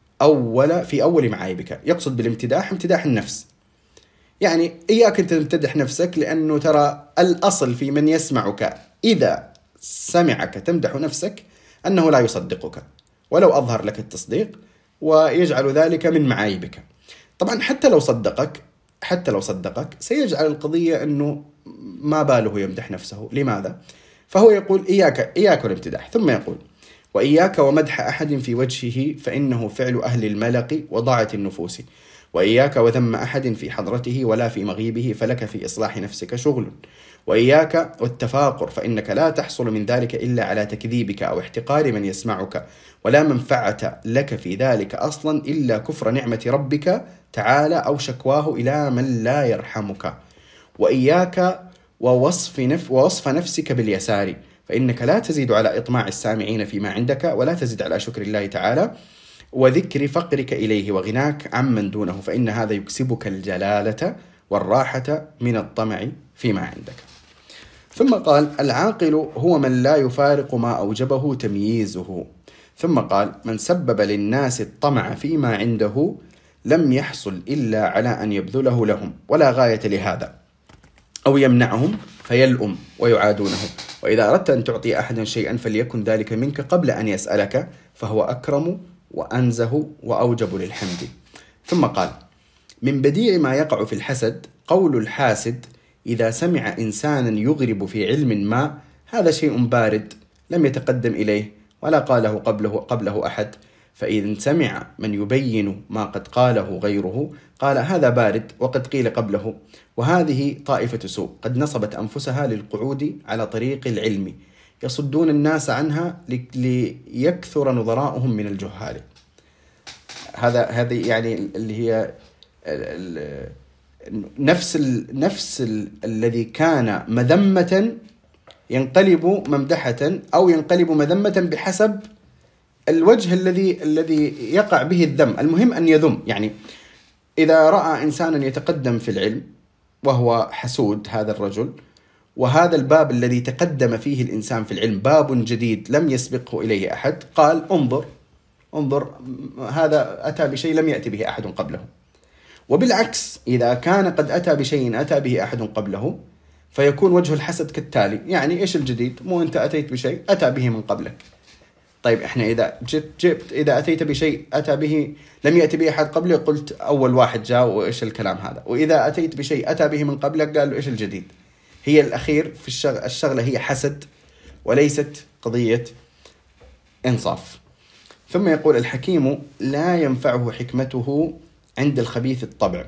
أول في أول معايبك. يقصد بالامتداح امتداح النفس، يعني إياك أن تمتدح نفسك، لأنه ترى الأصل في من يسمعك إذا سمعك تمدح نفسك أنه لا يصدقك ولو أظهر لك التصديق، ويجعل ذلك من معايبك. طبعا حتى لو صدقك حتى لو صدقك سيجعل القضية أنه ما باله يمدح نفسه. لماذا؟ فهو يقول إياك إياك والامتداح. ثم يقول وإياك ومدح أحد في وجهه فإنه فعل أهل الملق وضاعة النفوس، وإياك وذم أحد في حضرته ولا في مغيبه فلك في إصلاح نفسك شغل، وإياك والتفاقر فإنك لا تحصل من ذلك إلا على تكذيبك أو احتقار من يسمعك، ولا منفعة لك في ذلك أصلا إلا كفر نعمة ربك تعالى أو شكواه إلى من لا يرحمك. وإياك ووصف, نف ووصف نفسك باليسار، فإنك لا تزيد على إطماع السامعين فيما عندك، ولا تزيد على شكر الله تعالى وذكر فقرك إليه وغناك عمن دونه، فإن هذا يكسبك الجلالة والراحة من الطمع فيما عندك. ثم قال العاقل هو من لا يفارق ما أوجبه تمييزه، ثم قال: من سبب للناس الطمع فيما عنده لم يحصل إلا على أن يبذله لهم ولا غاية لهذا، أو يمنعهم فيلؤم ويعادونه. وإذا أردت أن تعطي أحدا شيئا فليكن ذلك منك قبل أن يسألك، فهو أكرم وأنزه وأوجب للحمد. ثم قال: من بديع ما يقع في الحسد قول الحاسد إذا سمع إنسانا يغرب في علم ما: هذا شيء بارد لم يتقدم إليه ولا قاله قبله, قبله أحد، فإذا سمع من يبين ما قد قاله غيره قال: هذا بارد وقد قيل قبله. وهذه طائفة سوء قد نصبت أنفسها للقعود على طريق العلم، يصدون الناس عنها ليكثر نظراؤهم من الجهال. هذا هذه يعني اللي هي نفس ال نفس ال الذي كان مذمة ينقلب ممدحة أو ينقلب مذمة بحسب الوجه الذي الذي يقع به الذم. المهم أن يذم. يعني إذا رأى إنسانا يتقدم في العلم وهو حسود هذا الرجل، وهذا الباب الذي تقدم فيه الإنسان في العلم باب جديد لم يسبقه إليه أحد، قال: انظر انظر هذا أتى بشيء لم يأتي به أحد قبله. وبالعكس إذا كان قد أتى بشيء أتى به أحد قبله فيكون وجه الحسد كالتالي: يعني إيش الجديد؟ مو أنت أتيت بشيء أتى به من قبلك. طيب إحنا إذا جبت, جبت إذا أتيت بشيء أتى به لم يأتي به أحد قبله قلت أول واحد جاء وإيش الكلام هذا، وإذا أتيت بشيء أتى به من قبلك قال له إيش الجديد. هي الأخير في الشغ... الشغلة هي حسد وليست قضية إنصاف. ثم يقول: الحكيم لا ينفعه حكمته عند الخبيث الطبع،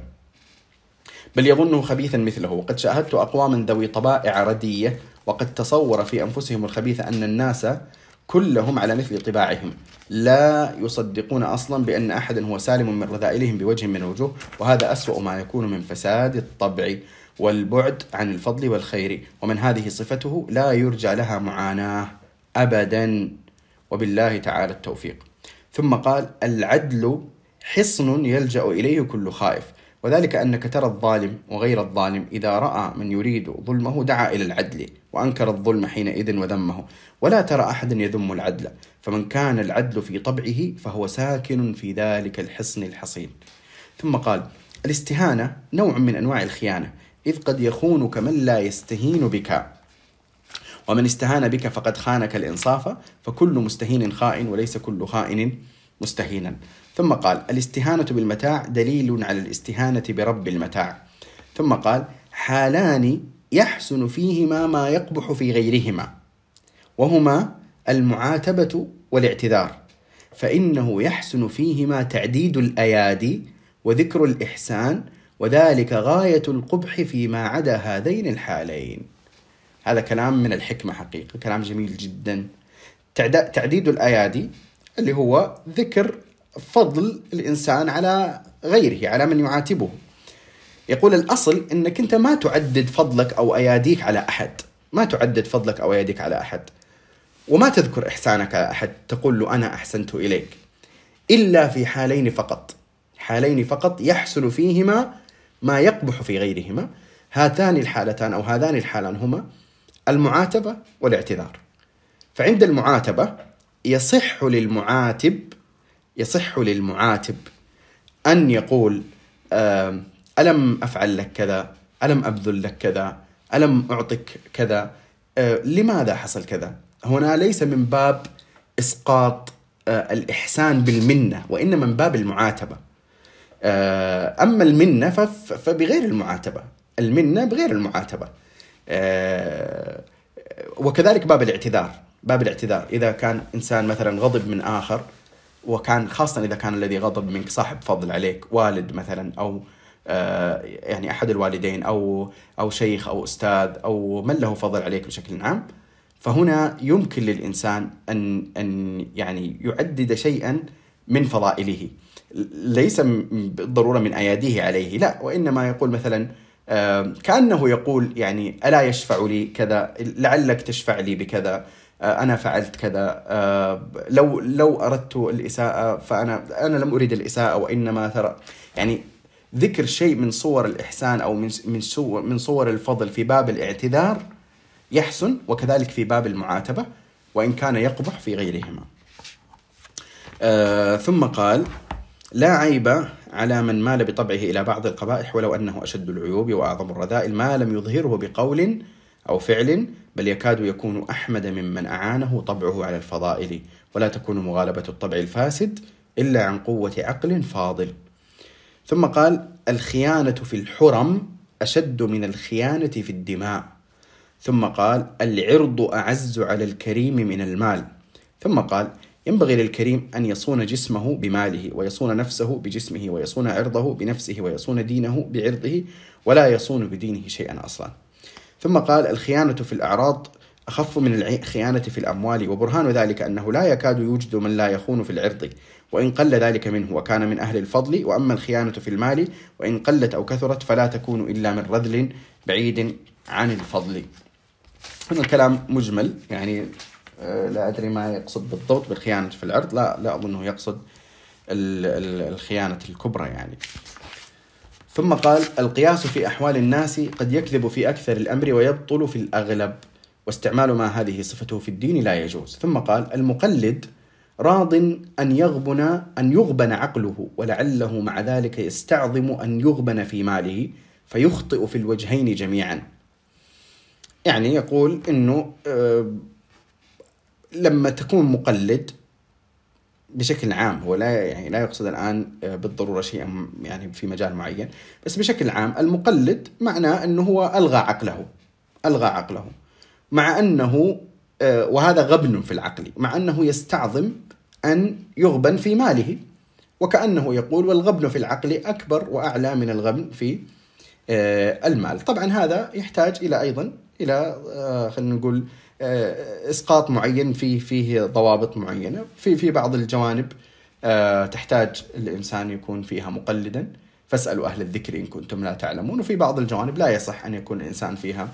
بل يظنه خبيثا مثله. وقد شاهدت أقواما ذوي طبائع ردية وقد تصور في أنفسهم الخبيث أن الناس كلهم على مثل طباعهم، لا يصدقون أصلا بأن أحدا هو سالم من رذائلهم بوجه من الوجوه، وهذا أسوأ ما يكون من فساد الطبع والبعد عن الفضل والخير، ومن هذه صفته لا يرجى لها معاناة أبدا، وبالله تعالى التوفيق. ثم قال: العدل حصن يلجأ إليه كل خائف، وذلك أنك ترى الظالم وغير الظالم إذا رأى من يريد ظلمه دعا إلى العدل وأنكر الظلم حينئذ وذمه، ولا ترى أحدا يذم العدل، فمن كان العدل في طبعه فهو ساكن في ذلك الحصن الحصين. ثم قال: الاستهانة نوع من أنواع الخيانة، إذ قد يخونك من لا يستهين بك، ومن استهان بك فقد خانك الإنصاف، فكل مستهين خائن وليس كل خائن مستهينا. ثم قال: الاستهانة بالمتاع دليل على الاستهانة برب المتاع. ثم قال: حالان يحسن فيهما ما يقبح في غيرهما، وهما المعاتبة والاعتذار، فإنه يحسن فيهما تعديد الأيادي وذكر الإحسان، وذلك غاية القبح فيما عدا هذين الحالين. هذا كلام من الحكمة حقيقة، كلام جميل جدا. تعديد الأيادي اللي هو ذكر فضل الإنسان على غيره، على من يعاتبه. يقول الأصل إنك أنت ما تعدد فضلك أو أياديك على أحد، ما تعدد فضلك أو أياديك على أحد، وما تذكر إحسانك على أحد، تقول له أنا أحسنت إليك، إلا في حالين فقط، حالين فقط يحصل فيهما ما يقبح في غيرهما. هاتان الحالتان أو هذان الحالان هما المعاتبة والاعتذار. فعند المعاتبة يصح للمعاتب يصح للمعاتب أن يقول: ألم أفعل لك كذا، ألم أبذل لك كذا، ألم أعطك كذا، لماذا حصل كذا؟ هنا ليس من باب إسقاط الإحسان بالمنة، وإنما من باب المعاتبة. أما المنة فبغير المعاتبة، المنة بغير المعاتبة. وكذلك باب الاعتذار، باب الاعتذار إذا كان إنسان مثلا غضب من آخر، وكان خاصة إذا كان الذي غضب منك صاحب فضل عليك، والد مثلا، أو يعني أحد الوالدين، أو أو شيخ أو أستاذ، أو من له فضل عليك بشكل عام، فهنا يمكن للإنسان أن أن يعني يعدد شيئا من فضائله، ليس بالضرورة من أياديه عليه، لا، وإنما يقول مثلا كأنه يقول يعني ألا يشفع لي كذا، لعلك تشفع لي بكذا، أنا فعلت كذا، لو لو أردت الإساءة فأنا أنا لم أريد الإساءة، وإنما ترى يعني ذكر شيء من صور الإحسان أو من من صور من صور الفضل في باب الاعتذار يحسن، وكذلك في باب المعاتبة، وإن كان يقبح في غيرهما. آه ثم قال: لا عيب على من مال بطبعه إلى بعض القبائح ولو أنه أشد العيوب وأعظم الرذائل ما لم يظهره بقول أو فعل، بل يكاد يكون أحمد ممن أعانه طبعه على الفضائل، ولا تكون مغالبة الطبع الفاسد إلا عن قوة عقل فاضل. ثم قال: الخيانة في الحرم أشد من الخيانة في الدماء. ثم قال: العرض أعز على الكريم من المال. ثم قال: ينبغي للكريم أن يصون جسمه بماله، ويصون نفسه بجسمه، ويصون عرضه بنفسه، ويصون دينه بعرضه، ولا يصون بدينه شيئا أصلا. ثم قال: الخيانة في الأعراض أخف من الخيانة في الأموال، وبرهان ذلك أنه لا يكاد يوجد من لا يخون في العرض وإن قل ذلك منه وكان من أهل الفضل، وأما الخيانة في المال وإن قلت أو كثرت فلا تكون إلا من رذل بعيد عن الفضل. هنا الكلام مجمل، يعني لا أدري ما يقصد بالضبط بالخيانة في العرض، لا لا أظنه يقصد الخيانة الكبرى يعني. ثم قال: القياس في أحوال الناس قد يكذب في أكثر الأمر ويبطل في الأغلب، واستعمال ما هذه صفته في الدين لا يجوز. ثم قال: المقلد راض أن يغبن أن يغبن عقله، ولعله مع ذلك يستعظم أن يغبن في ماله فيخطئ في الوجهين جميعا. يعني يقول إنه آه لما تكون مقلد بشكل عام، هو لا يعني لا يقصد الآن بالضرورة شيئا يعني في مجال معين، بس بشكل عام المقلد معناه أنه هو ألغى عقله ألغى عقله مع أنه وهذا غبن في العقل، مع أنه يستعظم أن يغبن في ماله، وكأنه يقول والغبن في العقل أكبر وأعلى من الغبن في المال. طبعا هذا يحتاج إلى أيضا إلى خلينا نقول إسقاط معين فيه فيه ضوابط معينة. في في بعض الجوانب تحتاج الإنسان يكون فيها مقلدا، فاسألوا أهل الذكر إن كنتم لا تعلمون. وفي بعض الجوانب لا يصح أن يكون الإنسان فيها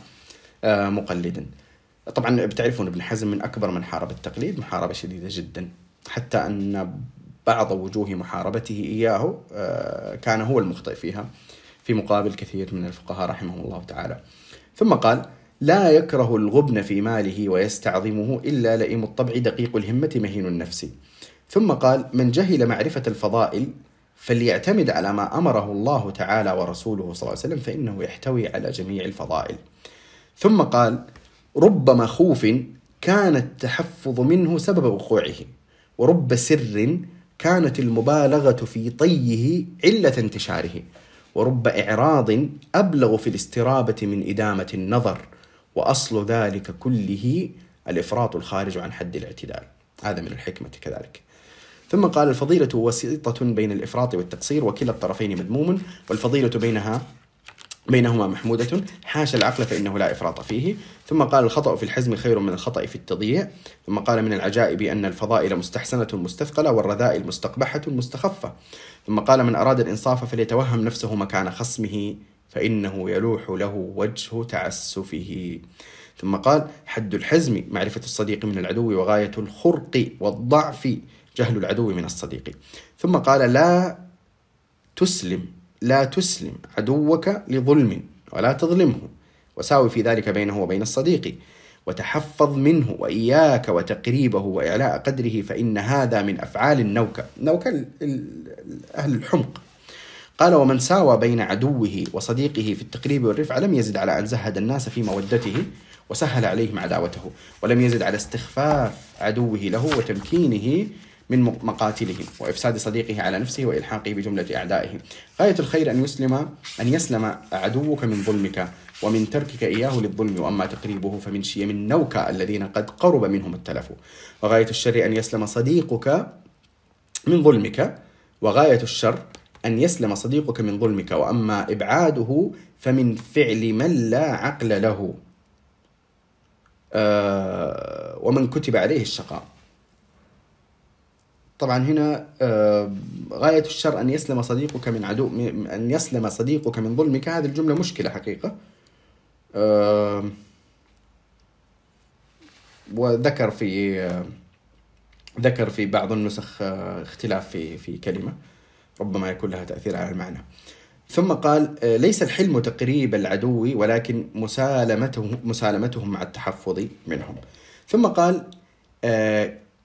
مقلدا. طبعا بتعرفون ابن حزم من أكبر من حارب التقليد محاربة شديدة جدا، حتى أن بعض وجوه محاربته إياه كان هو المخطئ فيها في مقابل كثير من الفقهاء رحمهم الله تعالى. ثم قال: لا يكره الغبن في ماله ويستعظمه إلا لئيم الطبع دقيق الهمة مهين النفس. ثم قال: من جهل معرفة الفضائل فليعتمد على ما أمره الله تعالى ورسوله صلى الله عليه وسلم، فإنه يحتوي على جميع الفضائل. ثم قال: رب مخوف كان التحفظ منه سبب وقوعه، ورب سر كانت المبالغة في طيه علة انتشاره، ورب إعراض أبلغ في الاسترابة من إدامة النظر، وأصل ذلك كله الإفراط الخارج عن حد الاعتدال. هذا من الحكمة كذلك. ثم قال: الفضيلة وسيطة بين الإفراط والتقصير، وكلا الطرفين مذموم، والفضيلة بينها بينهما محمودة، حاشا العقل فإنه لا إفراط فيه. ثم قال: الخطأ في الحزم خير من الخطأ في التضييع. ثم قال: من العجائب أن الفضائل مستحسنة مستثقلة، والرذائل مستقبحة مستخفة. ثم قال: من أراد الإنصاف فليتوهم نفسه مكان خصمه، فإنه يلوح له وجه تعسفه. ثم قال: حد الحزم معرفة الصديق من العدو، وغاية الخرق والضعف جهل العدو من الصديق. ثم قال: لا تسلم لا تسلم عدوك لظلم ولا تظلمه، وساوي في ذلك بينه وبين الصديق، وتحفظ منه وإياك وتقريبه وإعلاء قدره، فإن هذا من أفعال النوكة. نوكة أهل الحمق. قال: ومن ساوى بين عدوه وصديقه في التقريب والرفع لم يزد على أن زهد الناس في مودته وسهل عليهم عداوته، ولم يزد على استخفاف عدوه له وتمكينه من مقاتلهم، وإفساد صديقه على نفسه وإلحاقه بجملة أعدائه. غاية الخير أن يسلم أن يسلم عدوك من ظلمك ومن تركك إياه للظلم، وأما تقريبه فمن شيم النوكة الذين قد قرب منهم التلف. وغاية الشر أن يسلم صديقك من ظلمك وغاية الشر أن يسلم صديقك من ظلمك، وأما إبعاده فمن فعل من لا عقل له، آه ومن كتب عليه الشقاء. طبعا هنا آه غاية الشر أن يسلم صديقك من عدو أن يسلم صديقك من ظلمك. هذه الجملة مشكلة حقيقة. آه وذكر في آه ذكر في بعض النسخ آه اختلاف في في كلمة ربما يكون لها تأثير على المعنى. ثم قال: ليس الحلم تقريب العدو ولكن مسالمتهم مسالمتهم مع التحفظ منهم. ثم قال: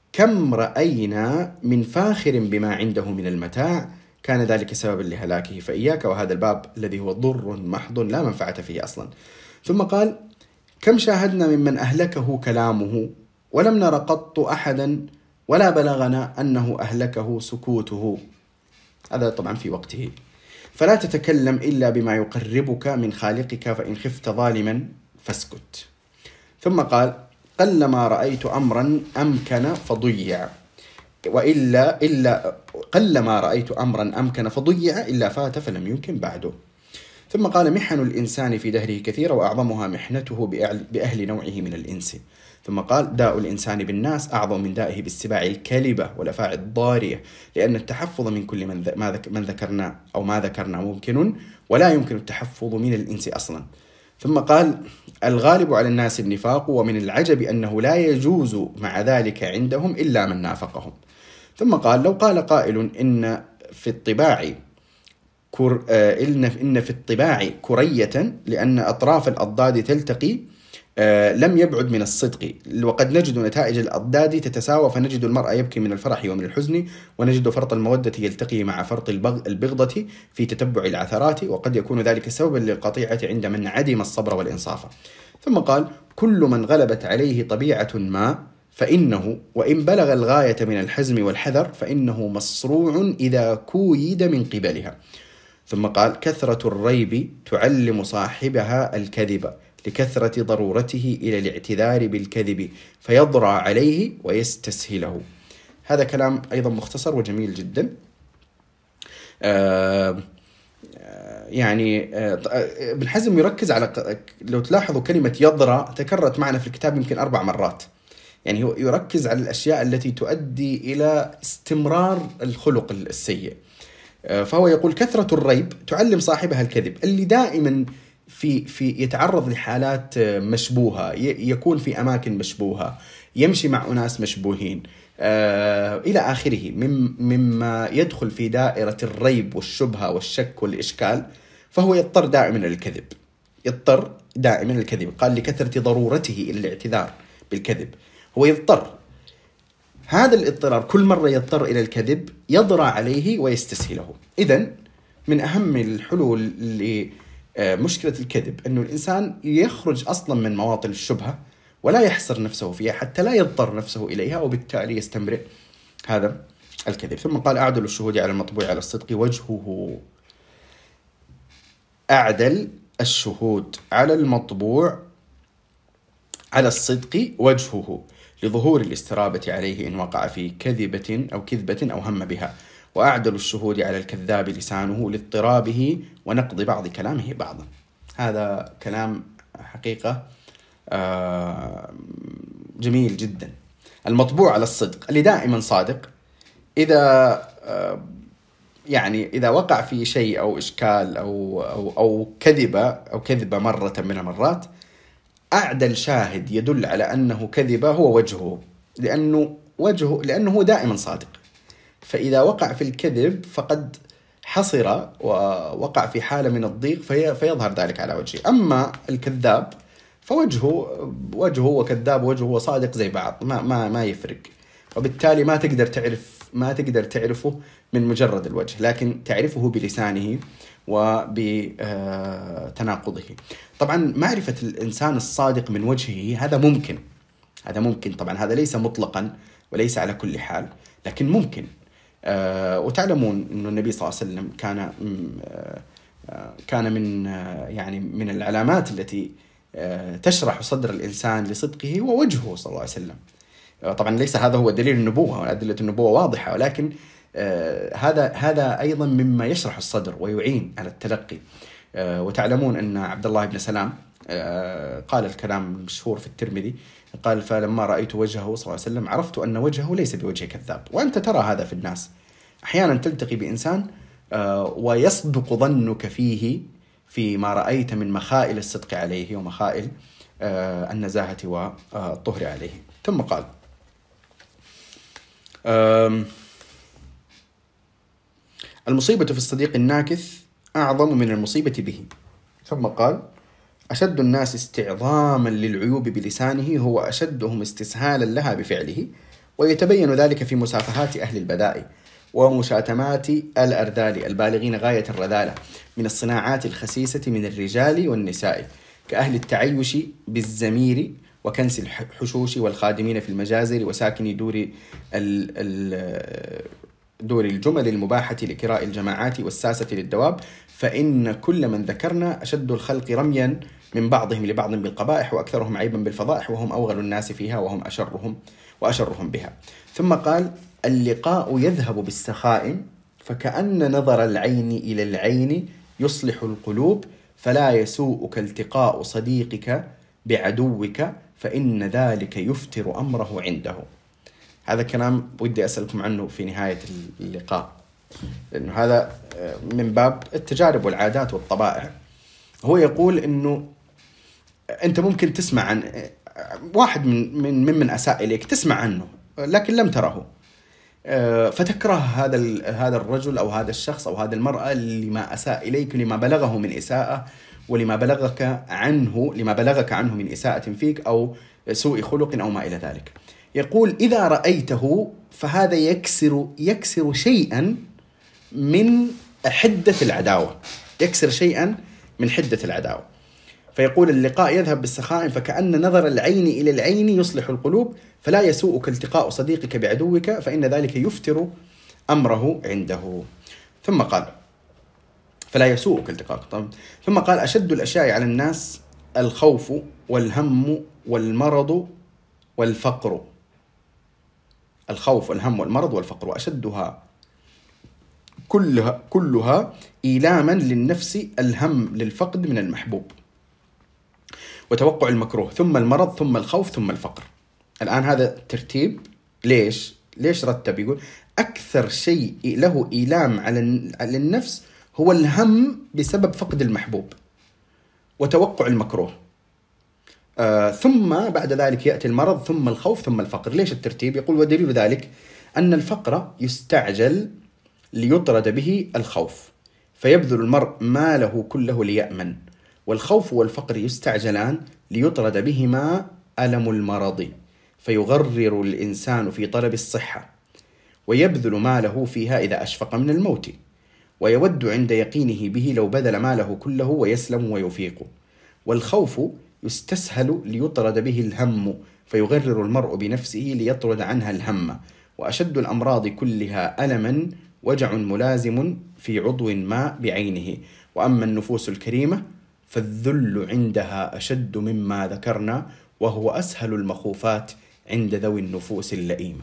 كم رأينا من فاخر بما عنده من المتاع كان ذلك سببا لهلاكه، فإياك وهذا الباب الذي هو ضر محض لا منفعة فيه أصلا. ثم قال: كم شاهدنا ممن أهلكه كلامه ولم نر قط أحدا ولا بلغنا أنه أهلكه سكوته. هذا طبعا في وقته. فلا تتكلم إلا بما يقربك من خالقك، فإن خفت ظالما فاسكت. ثم قال: قلما رأيت أمرا أمكن فضيع وإلا إلا قلما رأيت أمرا أمكن فضيع إلا فات فلم يمكن بعده. ثم قال: محن الإنسان في دهره كثيرة وأعظمها محنته بأهل نوعه من الإنس. ثم قال: داء الإنسان بالناس أعظم من دائه بالسباع الكلبة والأفاعي الضارية، لأن التحفظ من كل من, من ذكرنا أو ما ذكرنا ممكن، ولا يمكن التحفظ من الإنس أصلا. ثم قال: الغالب على الناس النفاق، ومن العجب أنه لا يجوز مع ذلك عندهم إلا من نافقهم. ثم قال: لو قال قائل إن في الطباع كر... إن... إن في الطباع كرية لأن أطراف الأضداد تلتقي لم يبعد من الصدق، وقد نجد نتائج الأضداد تتساوى، فنجد المرء يبكي من الفرح ومن الحزن، ونجد فرط المودة يلتقي مع فرط البغضة في تتبع العثرات، وقد يكون ذلك سببا للقطيعة عند من عدم الصبر والإنصاف. ثم قال: كل من غلبت عليه طبيعة ما فإنه وإن بلغ الغاية من الحزم والحذر فإنه مصروع إذا كويد من قبلها. ثم قال: كثرة الريب تعلم صاحبها الكذب لكثرة ضرورته إلى الاعتذار بالكذب فيضرع عليه ويستسهله. هذا كلام أيضا مختصر وجميل جدا. آه يعني آه ابن حزم يركز على، لو تلاحظوا كلمة يضرع تكررت معنا في الكتاب يمكن أربع مرات، يعني هو يركز على الأشياء التي تؤدي إلى استمرار الخلق السيء. آه فهو يقول: كثرة الريب تعلم صاحبها الكذب، اللي دائما في في يتعرض لحالات مشبوهة، يكون في أماكن مشبوهة، يمشي مع أناس مشبوهين آه إلى آخره، مما يدخل في دائرة الريب والشبهة والشك والإشكال، فهو يضطر دائما للكذب، يضطر دائما للكذب. قال: لكثرة ضرورته إلى الاعتذار بالكذب، هو يضطر، هذا الاضطرار كل مرة يضطر إلى الكذب يضرع عليه ويستسهله. إذن من أهم الحلول اللي مشكلة الكذب أنه الإنسان يخرج أصلا من مواطن الشبهة ولا يحصر نفسه فيها حتى لا يضطر نفسه إليها، وبالتالي يستمرئ هذا الكذب. ثم قال: أعدل الشهود على المطبوع على الصدق وجهه. أعدل الشهود على المطبوع على الصدق وجهه لظهور الاسترابة عليه إن وقع في كذبة أو كذبة أو هم بها، وأعدل الشهود على الكذاب لسانه لاضطرابه ونقض بعض كلامه بعضا. هذا كلام حقيقة جميل جدا. المطبوع على الصدق اللي دائما صادق، إذا يعني إذا وقع في شيء أو إشكال أو أو أو كذبة أو كذبة مرة من المرات، أعدل شاهد يدل على أنه كذبة هو وجهه، لأنه وجهه لأنه هو دائما صادق. فإذا وقع في الكذب فقد حصر ووقع في حالة من الضيق في فيظهر ذلك على وجهه. أما الكذاب فوجهه وجهه وكذاب وجهه وصادق زي بعض، ما ما ما يفرق، وبالتالي ما تقدر تعرف ما تقدر تعرفه من مجرد الوجه، لكن تعرفه بلسانه وبتناقضه. طبعا معرفة الإنسان الصادق من وجهه هذا ممكن، هذا ممكن طبعا، هذا ليس مطلقا وليس على كل حال، لكن ممكن. آه وتعلمون أن النبي صلى الله عليه وسلم كان آه كان من آه يعني من العلامات التي آه تشرح صدر الإنسان لصدقه ووجهه صلى الله عليه وسلم. آه طبعا ليس هذا هو دليل النبوة، وأدلة النبوة واضحة، ولكن آه هذا هذا أيضا مما يشرح الصدر ويعين على التلقي. آه وتعلمون أن عبد الله بن سلام آه قال الكلام المشهور في الترمذي، قال: فلما رأيت وجهه صلى الله عليه وسلم عرفت أن وجهه ليس بوجه كذاب. وأنت ترى هذا في الناس، أحيانا تلتقي بإنسان ويصدق ظنك فيه فيما رأيت من مخائل الصدق عليه ومخائل النزاهة والطهر عليه. ثم قال: المصيبة في الصديق الناكث أعظم من المصيبة به. ثم قال: أشد الناس استعظاما للعيوب بلسانه هو أشدهم استسهالا لها بفعله، ويتبين ذلك في مسافهات أهل البدائع ومشاتمات الأرذال البالغين غاية الرذالة من الصناعات الخسيسة من الرجال والنساء، كأهل التعيش بالزمير وكنس الحشوش والخادمين في المجازر وساكني دور دور الجمل المباحة لكراء الجماعات والساسة للدواب، فإن كل من ذكرنا أشد الخلق رميا من بعضهم لبعض بالقبائح وأكثرهم عيبا بالفضائح، وهم أوغل الناس فيها وهم أشرهم وأشرهم بها. ثم قال: اللقاء يذهب بالسخائم فكأن نظر العين إلى العين يصلح القلوب، فلا يسوءك التقاء صديقك بعدوك فإن ذلك يفتر أمره عنده. هذا كلام ودي أسألكم عنه في نهاية اللقاء، لأنه هذا من باب التجارب والعادات والطبائع. هو يقول إنه أنت ممكن تسمع عن واحد من من ممن أساء إليك، تسمع عنه لكن لم تره، فتكره هذا هذا الرجل أو هذا الشخص أو هذه المرأة لما أساء إليك، لما بلغه من إساءة ولما بلغك عنه لما بلغك عنه من إساءة فيك أو سوء خلق أو ما إلى ذلك. يقول: إذا رأيته فهذا يكسر يكسر شيئا من حدة العداوة، يكسر شيئا من حدة العداوة. فيقول: اللقاء يذهب بالسخائم فكأن نظر العين إلى العين يصلح القلوب، فلا يسوءك التقاء صديقك بعدوك فإن ذلك يفتر أمره عنده. ثم قال: فلا يسوءك التقاء. ثم قال: أشد الأشياء على الناس الخوف والهم والمرض والفقر. الخوف والهم والمرض والفقر، وأشدها كلها كلها إيلاما للنفس الهم للفقد من المحبوب وتوقع المكروه، ثم المرض ثم الخوف ثم الفقر. الآن هذا ترتيب. ليش؟ ليش رتب؟ يقول أكثر شيء له إيلام على النفس هو الهم بسبب فقد المحبوب وتوقع المكروه، آه ثم بعد ذلك يأتي المرض ثم الخوف ثم الفقر. ليش الترتيب؟ يقول: ودليل ذلك أن الفقر يستعجل ليطرد به الخوف فيبذل المرء ماله كله ليأمن، والخوف والفقر يستعجلان ليطرد بهما ألم المرض فيغرر الإنسان في طلب الصحة ويبذل ماله فيها إذا أشفق من الموت، ويود عند يقينه به لو بذل ماله كله ويسلم ويفيق. والخوف يستسهل ليطرد به الهم فيغرر المرء بنفسه ليطرد عنها الهم. وأشد الأمراض كلها ألما وجع ملازم في عضو ما بعينه، وأما النفوس الكريمة فالذل عندها أشد مما ذكرنا، وهو أسهل المخوفات عند ذوي النفوس اللئيمة.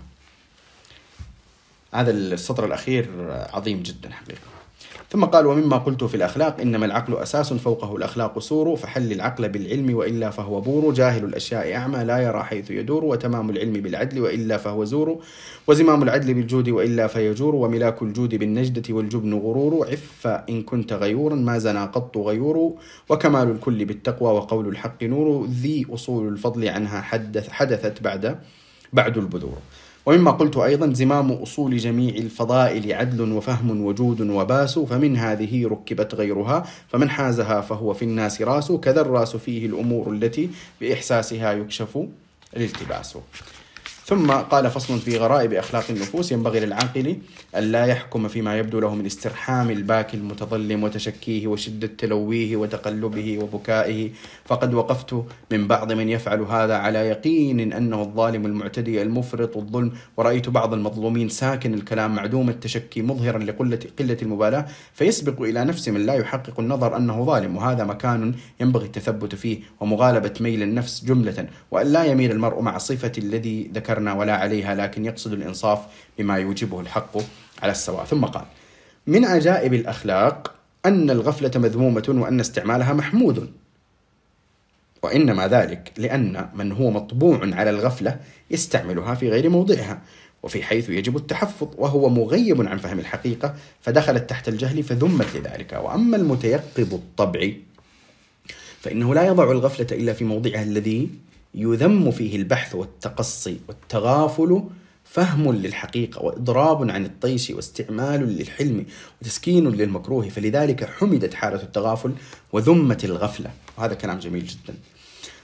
هذا السطر الأخير عظيم جدا حقيقة. ثم قال: ومما قلت في الأخلاق إنما العقل أساس فوقه الأخلاق سور، فحل العقل بالعلم وإلا فهو بور، جاهل الأشياء أعمى لا يرى حيث يدور، وتمام العلم بالعدل وإلا فهو زور، وزمام العدل بالجود وإلا فيجور، وملاك الجود بالنجدة والجبن غرور، عف إن كنت غيورا ما زنى قط غيور، وكمال الكل بالتقوى وقول الحق نور، ذي أصول الفضل عنها حدث حدثت بعد بعد البذور. ومما قلت أيضا: زمام أصول جميع الفضائل عدل وفهم وجود وباس، فمن هذه ركبت غيرها، فمن حازها فهو في الناس راس، كذا الراس فيه الأمور التي بإحساسها يكشف الالتباس. ثم قال: فصل في غرائب أخلاق النفوس، ينبغي للعاقل أن لا يحكم فيما يبدو له من استرحام الباكي المتظلم وتشكيه وشدة تلويه وتقلبه وبكائه، فقد وقفت من بعض من يفعل هذا على يقين أنه الظالم المعتدي المفرط الظلم، ورأيت بعض المظلومين ساكن الكلام معدوم التشكي مظهرا لقلة قلة المبالاة، فيسبق إلى نفس من لا يحقق النظر أنه ظالم، وهذا مكان ينبغي التثبت فيه ومغالبة ميل النفس جملة، وأن لا يميل المرء مع صفة الذي ذكر ولا عليها، لكن يقصد الإنصاف بما يوجبه الحق على السواء. ثم قال: من عجائب الأخلاق أن الغفلة مذمومة وأن استعمالها محمود، وإنما ذلك لأن من هو مطبوع على الغفلة يستعملها في غير موضعها وفي حيث يجب التحفظ، وهو مغيب عن فهم الحقيقة فدخلت تحت الجهل فذمت لذلك. وأما المتيقظ الطبع فإنه لا يضع الغفلة إلا في موضعها الذي يذم فيه البحث والتقصي والتغافل، فهم للحقيقة وإضراب عن الطيش واستعمال للحلم وتسكين للمكروه، فلذلك حمدت حالة التغافل وذمت الغفلة. وهذا كلام جميل جدا.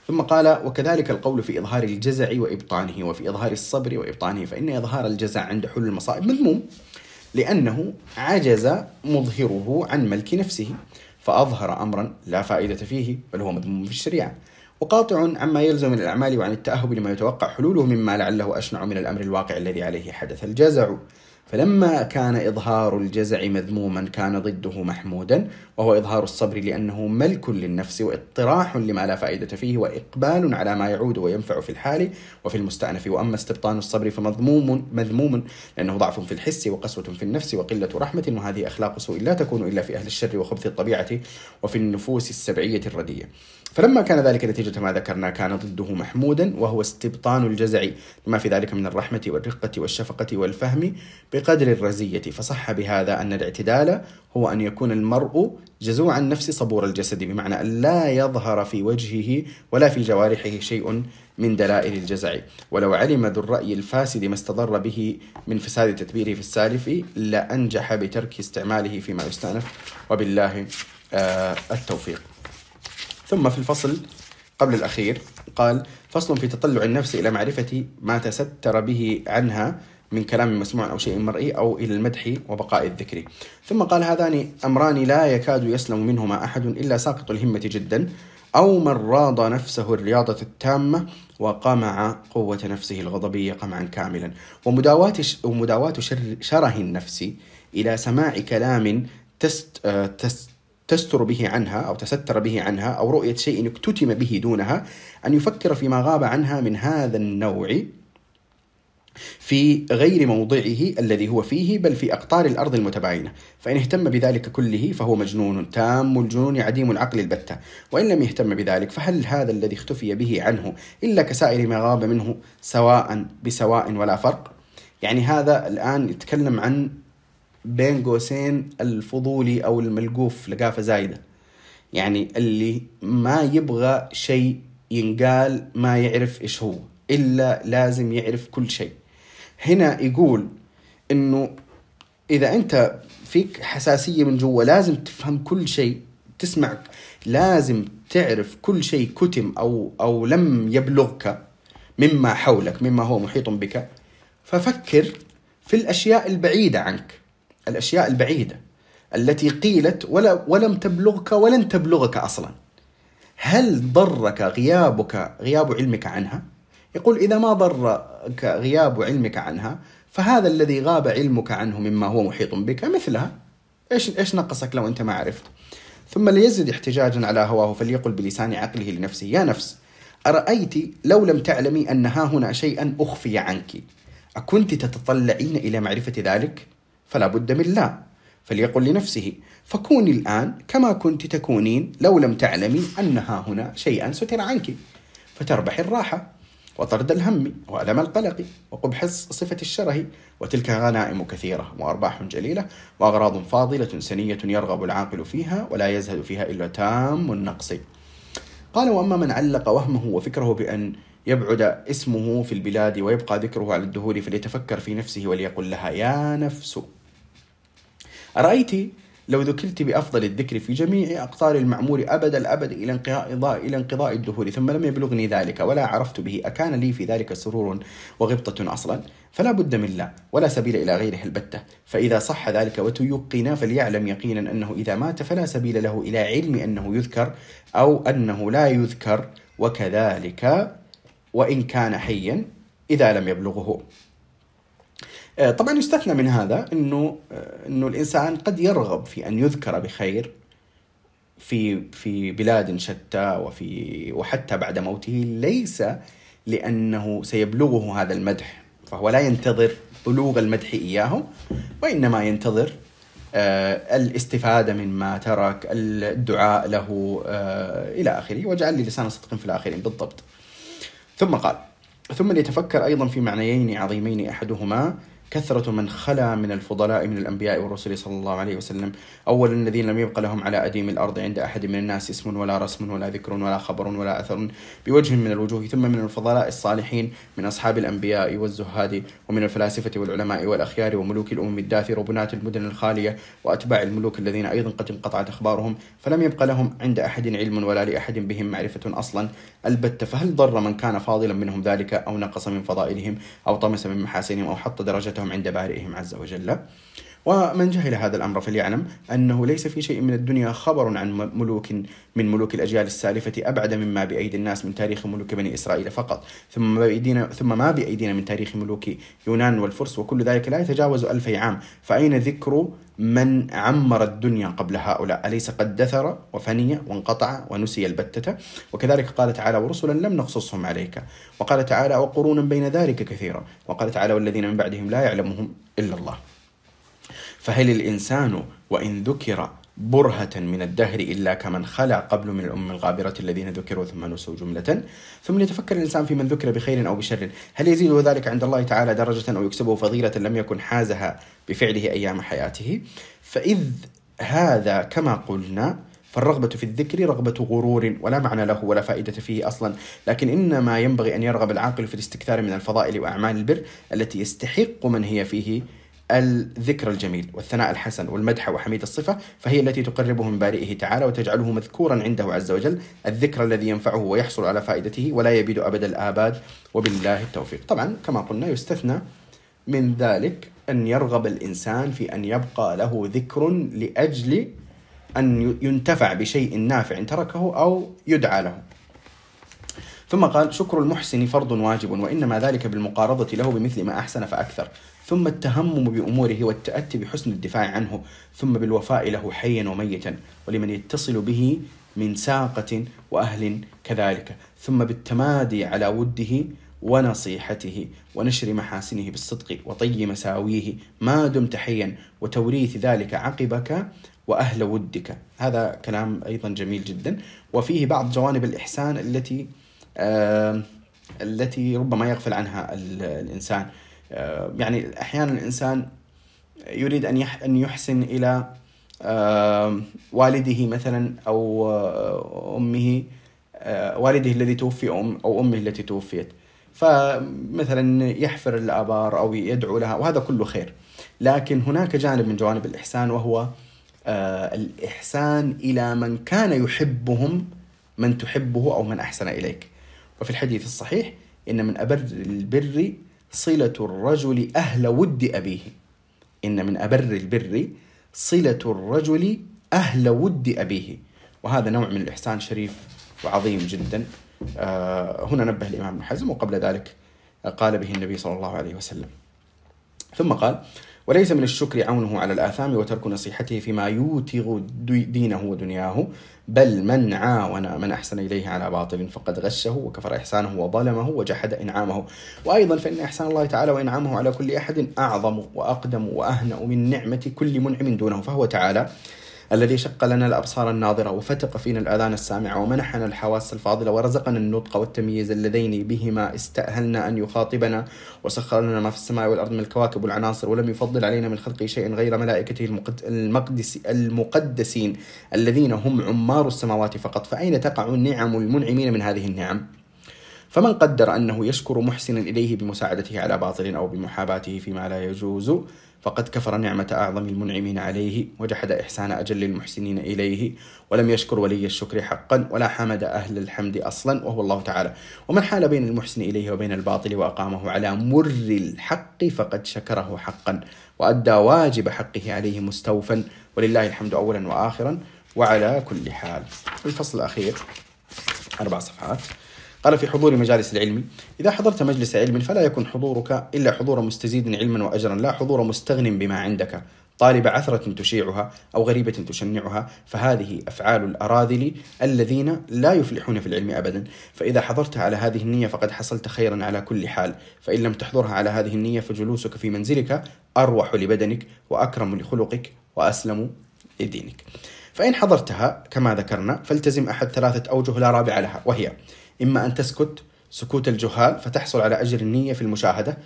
ثم قال: وكذلك القول في إظهار الجزع وإبطانه، وفي إظهار الصبر وإبطانه، فإن إظهار الجزع عند حلول المصائب مذموم، لأنه عجز مظهره عن ملك نفسه فأظهر أمرا لا فائدة فيه، بل هو مذموم في الشريعة، وقاطع عما يلزم من الأعمال وعن التأهب لما يتوقع حلوله مما لعله أشنع من الأمر الواقع الذي عليه حدث الجزع. فلما كان إظهار الجزع مذموما كان ضده محمودا، وهو إظهار الصبر، لأنه ملك للنفس واطراح لما لا فائدة فيه وإقبال على ما يعود وينفع في الحال وفي المستأنف. وأما استبطان الصبر فمذموم مذموم لأنه ضعف في الحس وقسوة في النفس وقلة رحمة، وهذه أخلاق سوء لا تكون إلا في أهل الشر وخبث الطبيعة وفي النفوس السبعية الردية. فلما كان ذلك نتيجة ما ذكرنا كان ضده محمودا، وهو استبطان الجزع لما في ذلك من الرحمة والرقة والشفقة والفهم بقدر الرزية. فصح بهذا أن الاعتدال هو أن يكون المرء جزوع النفس صبور الجسد، بمعنى أن لا يظهر في وجهه ولا في جوارحه شيء من دلائل الجزع. ولو علم ذو الرأي الفاسد ما استضر به من فساد تدبيره في السالف لأنجح بترك استعماله فيما يستأنف، وبالله آه التوفيق. ثم في الفصل قبل الأخير قال: فصل في تطلع النفس إلى معرفة ما تستر به عنها من كلام مسموع أو شيء مرئي أو إلى المدح وبقاء الذكر. ثم قال: هذان أمران لا يكاد يسلم منهما أحد إلا ساقط الهمة جدا، أو من راض نفسه الرياضة التامة وقمع قوة نفسه الغضبية قمعا كاملا. ومداواة ومداواة شره النفس إلى سماع كلام تست تست تستر به عنها أو تستر به عنها، أو رؤية شيء اكتتم به دونها، أن يفكر فيما غاب عنها من هذا النوع في غير موضعه الذي هو فيه، بل في أقطار الأرض المتباينة. فإن اهتم بذلك كله فهو مجنون تام الجنون عديم العقل البتة، وإن لم يهتم بذلك فهل هذا الذي اختفي به عنه إلا كسائر ما غاب منه سواء بسواء ولا فرق؟ يعني هذا الآن يتكلم عن بين قوسين الفضولي أو الملقوف لقافة زايدة، يعني اللي ما يبغى شيء ينقال ما يعرف إيش هو، إلا لازم يعرف كل شيء. هنا يقول إنه إذا أنت فيك حساسية من جوا لازم تفهم كل شيء، تسمع، لازم تعرف كل شيء كتم أو أو لم يبلغك مما حولك مما هو محيط بك. ففكر في الأشياء البعيدة عنك، الأشياء البعيدة التي قيلت ولا ولم تبلغك ولن تبلغك أصلا. هل ضرك غيابك غياب علمك عنها؟ يقول: إذا ما ضرك غياب علمك عنها فهذا الذي غاب علمك عنه مما هو محيط بك مثلها. إيش إيش نقصك لو أنت ما عرفت؟ ثم ليزد احتجاجا على هواه فليقل بلسان عقله لنفسه: يا نفس، أرأيت لو لم تعلمي أن ها هنا شيئا أخفي عنك أكنت تتطلعين إلى معرفة ذلك؟ فلا بد من لا. فليقل لنفسه: فكوني الآن كما كنت تكونين لو لم تعلمي أن ها هنا شيئا ستر عنك، فتربح الراحة وطرد الهم وألم القلق وقبح صفة الشره، وتلك غنائم كثيرة وأرباح جليلة وأغراض فاضلة سنية يرغب العاقل فيها ولا يزهد فيها إلا تام النقص. قال: وأما من علق وهمه وفكره بأن يبعد اسمه في البلاد ويبقى ذكره على الدهور فليتفكر في نفسه وليقل لها: يا نفس، أرأيت لو ذكرت بأفضل الذكر في جميع أقطار المعمور أبد الأبد إلى انقضاء إلى انقضاء الدهور ثم لم يبلغني ذلك ولا عرفت به، أكان لي في ذلك سرور وغبطة أصلا؟ فلا بد من لا، ولا سبيل إلى غيره البتة. فإذا صح ذلك وتيقن فليعلم يقينا أنه إذا مات فلا سبيل له إلى علم أنه يذكر أو أنه لا يذكر، وكذلك وإن كان حيا إذا لم يبلغه. طبعا يستثنى من هذا إنه إنه الإنسان قد يرغب في أن يذكر بخير في في بلاد شتى وفي وحتى بعد موته، ليس لأنه سيبلغه هذا المدح، فهو لا ينتظر بلوغ المدح إياه، وإنما ينتظر آه الاستفادة مما ترك، الدعاء له آه إلى آخره. وجعل لي لسان صدق في الآخرين بالضبط. ثم قال: ثم ليتفكر أيضا في معنيين عظيمين، أحدهما كثرة من خلا من الفضلاء من الأنبياء والرسل صلى الله عليه وسلم. أول الذين لم يبق لهم على أديم الأرض عند أحد من الناس اسم ولا رسم ولا ذكر ولا خبر ولا أثر بوجه من الوجوه، ثم من الفضلاء الصالحين من أصحاب الأنبياء والزهاد، ومن الفلاسفة والعلماء والأخيار وملوك الأمم الداثرة وبناة المدن الخالية وأتباع الملوك الذين أيضا قد انقطعت أخبارهم، فلم يبق لهم عند أحد علم ولا لأحد بهم معرفة أصلا البتة. فهل ضر من كان فاضلا منهم ذلك أو نقص من فضائلهم أو طمس من محاسنهم أو حط درجتهم عند بارئهم عز وجل؟ ومن جهل هذا الأمر فليعلم أنه ليس في شيء من الدنيا خبر عن ملوك من ملوك الأجيال السالفة أبعد مما بأيدي الناس من تاريخ ملوك بني إسرائيل فقط، ثم ما بأيدينا, ثم ما بأيدينا من تاريخ ملوك يونان والفرس، وكل ذلك لا يتجاوز ألفي عام. فأين ذكر من عمر الدنيا قبل هؤلاء؟ أليس قد دثر وفني وانقطع ونسي البتة؟ وكذلك قال تعالى: ورسلا لم نقصصهم عليك. وقال تعالى: وقرونا بين ذلك كثيرا. وقال تعالى: والذين من بعدهم لا يعلمهم إلا الله. فهل الإنسان وإن ذكر برهة من الدهر إلا كمن خلع قبل من الأم الغابرة الذين ذكروا ثم نسوا جملة؟ ثم يتفكر الإنسان في من ذكر بخير أو بشر، هل يزيده ذلك عند الله تعالى درجة أو يكسبه فضيلة لم يكن حازها بفعله أيام حياته؟ فإذ هذا كما قلنا فالرغبة في الذكر رغبة غرور ولا معنى له ولا فائدة فيه أصلا، لكن إنما ينبغي أن يرغب العاقل في الاستكثار من الفضائل وأعمال البر التي يستحق من هي فيه الذكر الجميل والثناء الحسن والمدح وحميد الصفة، فهي التي تقربه من بارئه تعالى وتجعله مذكورا عنده عز وجل، الذكر الذي ينفعه ويحصل على فائدته ولا يبيد أبد الآباد، وبالله التوفيق. طبعا كما قلنا يستثنى من ذلك أن يرغب الإنسان في أن يبقى له ذكر لأجل أن ينتفع بشيء نافع تركه أو يدعى له. ثم قال: شكر المحسن فرض واجب، وإنما ذلك بالمقارضة له بمثل ما أحسن فأكثر، ثم التهمم بأموره والتأتي بحسن الدفاع عنه، ثم بالوفاء له حيا وميتا ولمن يتصل به من ساقة وأهل كذلك، ثم بالتمادي على وده ونصيحته ونشر محاسنه بالصدق وطي مساويه ما دمت حيا، وتوريث ذلك عقبك وأهل ودك. هذا كلام أيضا جميل جدا، وفيه بعض جوانب الإحسان التي آه التي ربما يغفل عنها الإنسان. آه يعني أحيانا الإنسان يريد أن أن يحسن إلى آه والده مثلا أو آه أمه، آه والده الذي توفي أو أمه التي توفيت، فمثلا يحفر الآبار أو يدعو لها، وهذا كله خير. لكن هناك جانب من جوانب الإحسان وهو آه الإحسان إلى من كان يحبهم من تحبه أو من أحسن إليك. وفي الحديث الصحيح: إن من أبر البر صلة الرجل أهل ود أبيه. إن من أبر البر صلة الرجل أهل ود أبيه. وهذا نوع من الإحسان شريف وعظيم جدا. آه هنا نبه الإمام ابن حزم، وقبل ذلك قال به النبي صلى الله عليه وسلم. ثم قال: وليس من الشكر عونه على الآثام وترك نصيحته فيما يوتغ دينه ودنياه، بل من عاون من أحسن إليه على باطل فقد غشه وكفر إحسانه وظلمه وجحد إنعامه. وأيضا فإن إحسان الله تعالى وإنعامه على كل أحد أعظم وأقدم وأهنأ من نعمة كل منعم دونه، فهو تعالى الذي شق لنا الأبصار الناظرة وفتق فينا الآذان السامعة ومنحنا الحواس الفاضلة ورزقنا النطق والتمييز اللذين بهما استأهلنا أن يخاطبنا، وسخر لنا ما في السماء والأرض من الكواكب والعناصر، ولم يفضل علينا من خلقه شيء غير ملائكته المقدس المقدسين الذين هم عمار السماوات فقط. فأين تقع نعم المنعمين من هذه النعم؟ فمن قدر أنه يشكر محسنا إليه بمساعدته على باطل أو بمحاباته فيما لا يجوز فقد كفر نعمة أعظم المنعمين عليه وجحد إحسان أجل المحسنين إليه، ولم يشكر ولي الشكر حقا ولا حمد أهل الحمد أصلا وهو الله تعالى. ومن حال بين المحسن إليه وبين الباطل وأقامه على مر الحق فقد شكره حقا وأدى واجب حقه عليه مستوفا، ولله الحمد أولا وآخرا وعلى كل حال. الفصل الأخير أربع صفحات. قال: في حضور مجالس العلم: إذا حضرت مجلس علم فلا يكن حضورك إلا حضور مستزيد علما وأجرا، لا حضور مستغن بما عندك، طالب عثرة تشيعها أو غريبة تشنعها، فهذه أفعال الأراذل الذين لا يفلحون في العلم أبدا. فإذا حضرت على هذه النية فقد حصلت خيرا على كل حال، فإن لم تحضرها على هذه النية فجلوسك في منزلك أروح لبدنك وأكرم لخلقك وأسلم لدينك. فإن حضرتها كما ذكرنا فالتزم أحد ثلاثة أوجه لا رابع لها، وهي: إما أن تسكت سكوت الجهال فتحصل على أجر النية في المشاهدة،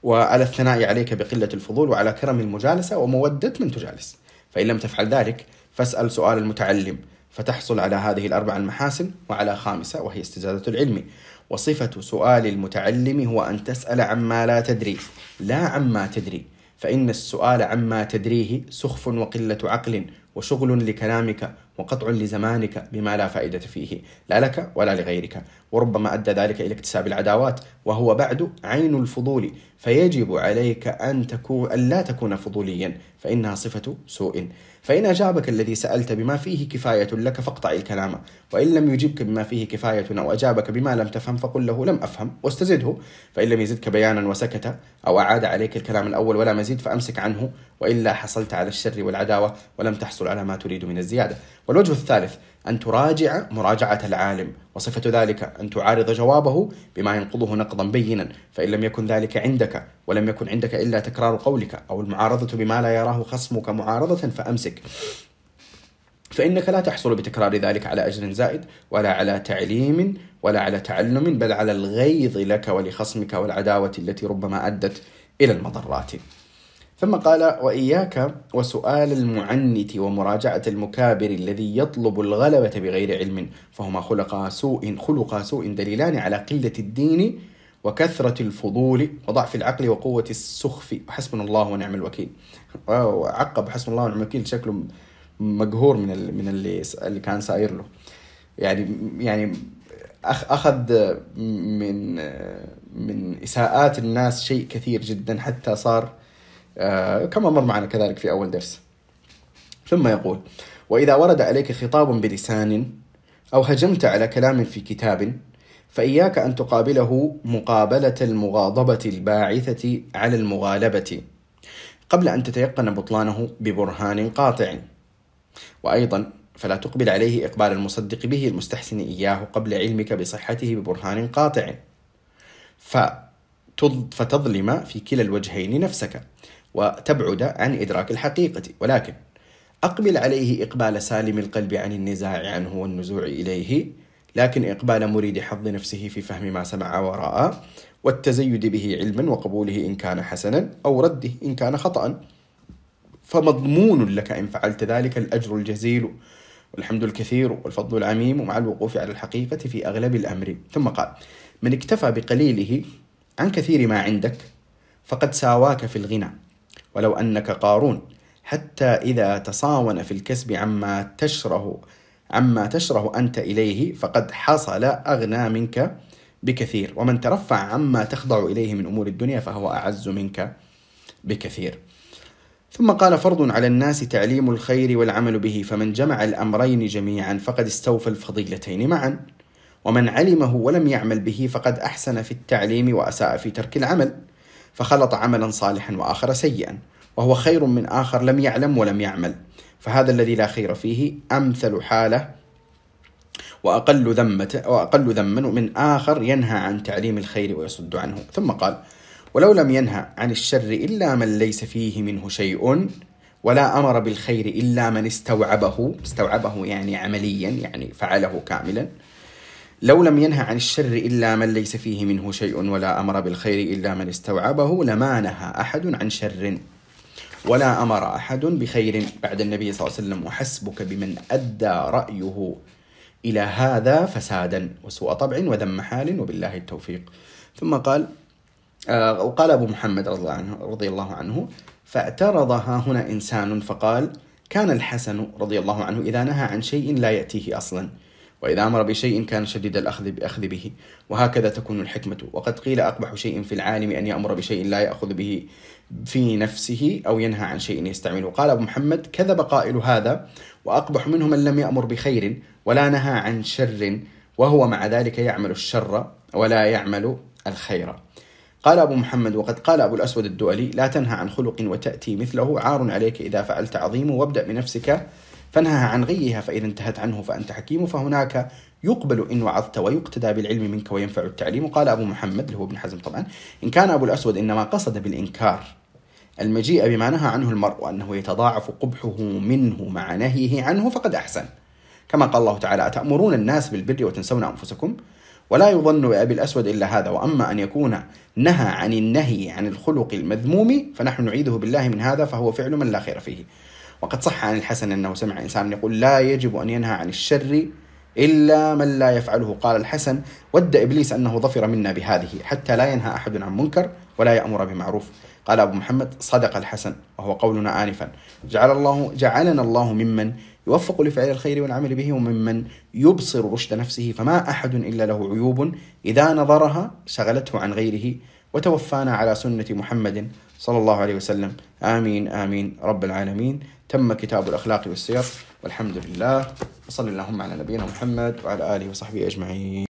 وعلى الثناء عليك بقلة الفضول، وعلى كرم المجالسة ومودة من تجالس. فإن لم تفعل ذلك فاسأل سؤال المتعلم فتحصل على هذه الأربع المحاسن، وعلى خامسة وهي استزادة العلم. وصفة سؤال المتعلم هو أن تسأل عما لا تدري لا عما تدري، فإن السؤال عما تدريه سخف وقلة عقل وشغل لكلامك وقطع لزمانك بما لا فائدة فيه لا لك ولا لغيرك، وربما أدى ذلك إلى اكتساب العداوات، وهو بعد عين الفضول. فيجب عليك أن تكون أن لا تكون فضوليا، فإنها صفة سوء. فإن أجابك الذي سألت بما فيه كفاية لك فاقطع الكلام، وإن لم يجبك بما فيه كفاية أو أجابك بما لم تفهم فقل له لم أفهم واستزده. فإن لم يزدك بيانا وسكت أو أعاد عليك الكلام الأول ولا مزيد فأمسك عنه، وإلا حصلت على الشر والعداوة ولم تحصل على ما تريد من الزيادة. والوجه الثالث أن تراجع مراجعة العالم، وصفة ذلك أن تعارض جوابه بما ينقضه نقضا بينا، فإن لم يكن ذلك عندك ولم يكن عندك إلا تكرار قولك أو المعارضة بما لا يراه خصمك معارضة فأمسك، فإنك لا تحصل بتكرار ذلك على أجر زائد ولا على تعليم ولا على تعلم، بل على الغيظ لك ولخصمك والعداوة التي ربما أدت إلى المضرات. ثم قال: وإياك وسؤال المعنت ومراجعة المكابر الذي يطلب الغلبة بغير علم، فهما خلقا سوء خلقا سوء دليلان على قلة الدين وكثرة الفضول وضعف العقل وقوة السخف، وحسبنا الله ونعم الوكيل. وعقب حسبنا الله ونعم الوكيل شكله مقهور من ال من اللي اللي كان ساير له، يعني يعني أخذ من من إساءات الناس شيء كثير جدا حتى صار آه كما مر معنا كذلك في أول درس. ثم يقول: وإذا ورد عليك خطاب بلسان أو هجمت على كلام في كتاب فإياك أن تقابله مقابلة المغاضبة الباعثة على المغالبة قبل أن تتيقن بطلانه ببرهان قاطع، وأيضا فلا تقبل عليه إقبال المصدق به المستحسن إياه قبل علمك بصحته ببرهان قاطع، فتظلم في كلا الوجهين نفسك وتبعد عن إدراك الحقيقة. ولكن أقبل عليه إقبال سالم القلب عن النزاع عنه والنزوع إليه، لكن إقبال مريد حظ نفسه في فهم ما سمع ورأى والتزيد به علما وقبوله إن كان حسنا أو رده إن كان خطأ، فمضمون لك إن فعلت ذلك الأجر الجزيل والحمد الكثير والفضل العميم مع الوقوف على الحقيقة في أغلب الأمر. ثم قال: من اكتفى بقليله عن كثير ما عندك فقد ساواك في الغنى، ولو أنك قارون، حتى إذا تصاون في الكسب عما تشره عما تشره أنت إليه فقد حصل أغنى منك بكثير، ومن ترفع عما تخضع إليه من أمور الدنيا فهو أعز منك بكثير. ثم قال: فرض على الناس تعليم الخير والعمل به، فمن جمع الأمرين جميعا فقد استوفى الفضيلتين معا، ومن علمه ولم يعمل به فقد أحسن في التعليم وأساء في ترك العمل، فخلط عملا صالحا وآخر سيئا، وهو خير من آخر لم يعلم ولم يعمل، فهذا الذي لا خير فيه أمثل حاله وأقل ذمة وأقل ذما من آخر ينهى عن تعليم الخير ويصد عنه. ثم قال: ولو لم ينهى عن الشر إلا من ليس فيه منه شيء، ولا أمر بالخير إلا من استوعبه استوعبه يعني عمليا، يعني فعله كاملا. لو لم ينهى عن الشر إلا من ليس فيه منه شيء ولا أمر بالخير إلا من استوعبه لما نهى أحد عن شر ولا أمر أحد بخير بعد النبي صلى الله عليه وسلم، وحسبك بمن أدى رأيه إلى هذا فسادا وسوء طبع وذم حال، وبالله التوفيق. ثم قال: آه وقال أبو محمد رضي الله عنه, رضي الله عنه فاعترضها هنا إنسان فقال: كان الحسن رضي الله عنه إذا نهى عن شيء لا يأتيه أصلا، وإذا أمر بشيء كان شديد الأخذ بأخذ به، وهكذا تكون الحكمة. وقد قيل: أقبح شيء في العالم أن يأمر بشيء لا يأخذ به في نفسه أو ينهى عن شيء يستعمله. قال أبو محمد: كذب قائل هذا، وأقبح منه من لم يأمر بخير ولا نهى عن شر وهو مع ذلك يعمل الشر ولا يعمل الخير. قال أبو محمد: وقد قال أبو الأسود الدؤلي: لا تنهى عن خلق وتأتي مثله، عار عليك إذا فعلت عظيم، وابدأ بنفسك فانهى عن غيها، فإذا انتهت عنه فأنت حكيم، فهناك يقبل إن وعظت ويقتدى بالعلم منك وينفع التعليم. قال أبو محمد اللي هو ابن حزم طبعا: إن كان أبو الأسود إنما قصد بالإنكار المجيء بما نهى عنه المرء وأنه يتضاعف قبحه منه مع نهيه عنه فقد أحسن، كما قال الله تعالى: أتأمرون الناس بالبر وتنسون أنفسكم ولا يظن بأبي الأسود إلا هذا. وأما أن يكون نهى عن النهي عن الخلق المذموم فنحن نعيذه بالله من هذا، فهو فعل من لا خير فيه. وقد صح عن الحسن أنه سمع إنسان يقول لا يجب أن ينهى عن الشر إلا من لا يفعله. قال الحسن ود إبليس أنه ظفر منا بهذه حتى لا ينهى أحد عن منكر ولا يأمر بمعروف. قال أبو محمد صدق الحسن، وهو قولنا آنفا. جعل الله جعلنا الله ممن يوفق لفعل الخير والعمل به، وممن يبصر رشد نفسه، فما أحد إلا له عيوب إذا نظرها شغلته عن غيره، وتوفانا على سنة محمد صلى الله عليه وسلم. آمين آمين رب العالمين. تم كتاب الأخلاق والسير، والحمد لله، وصلى اللهم على نبينا محمد وعلى آله وصحبه أجمعين.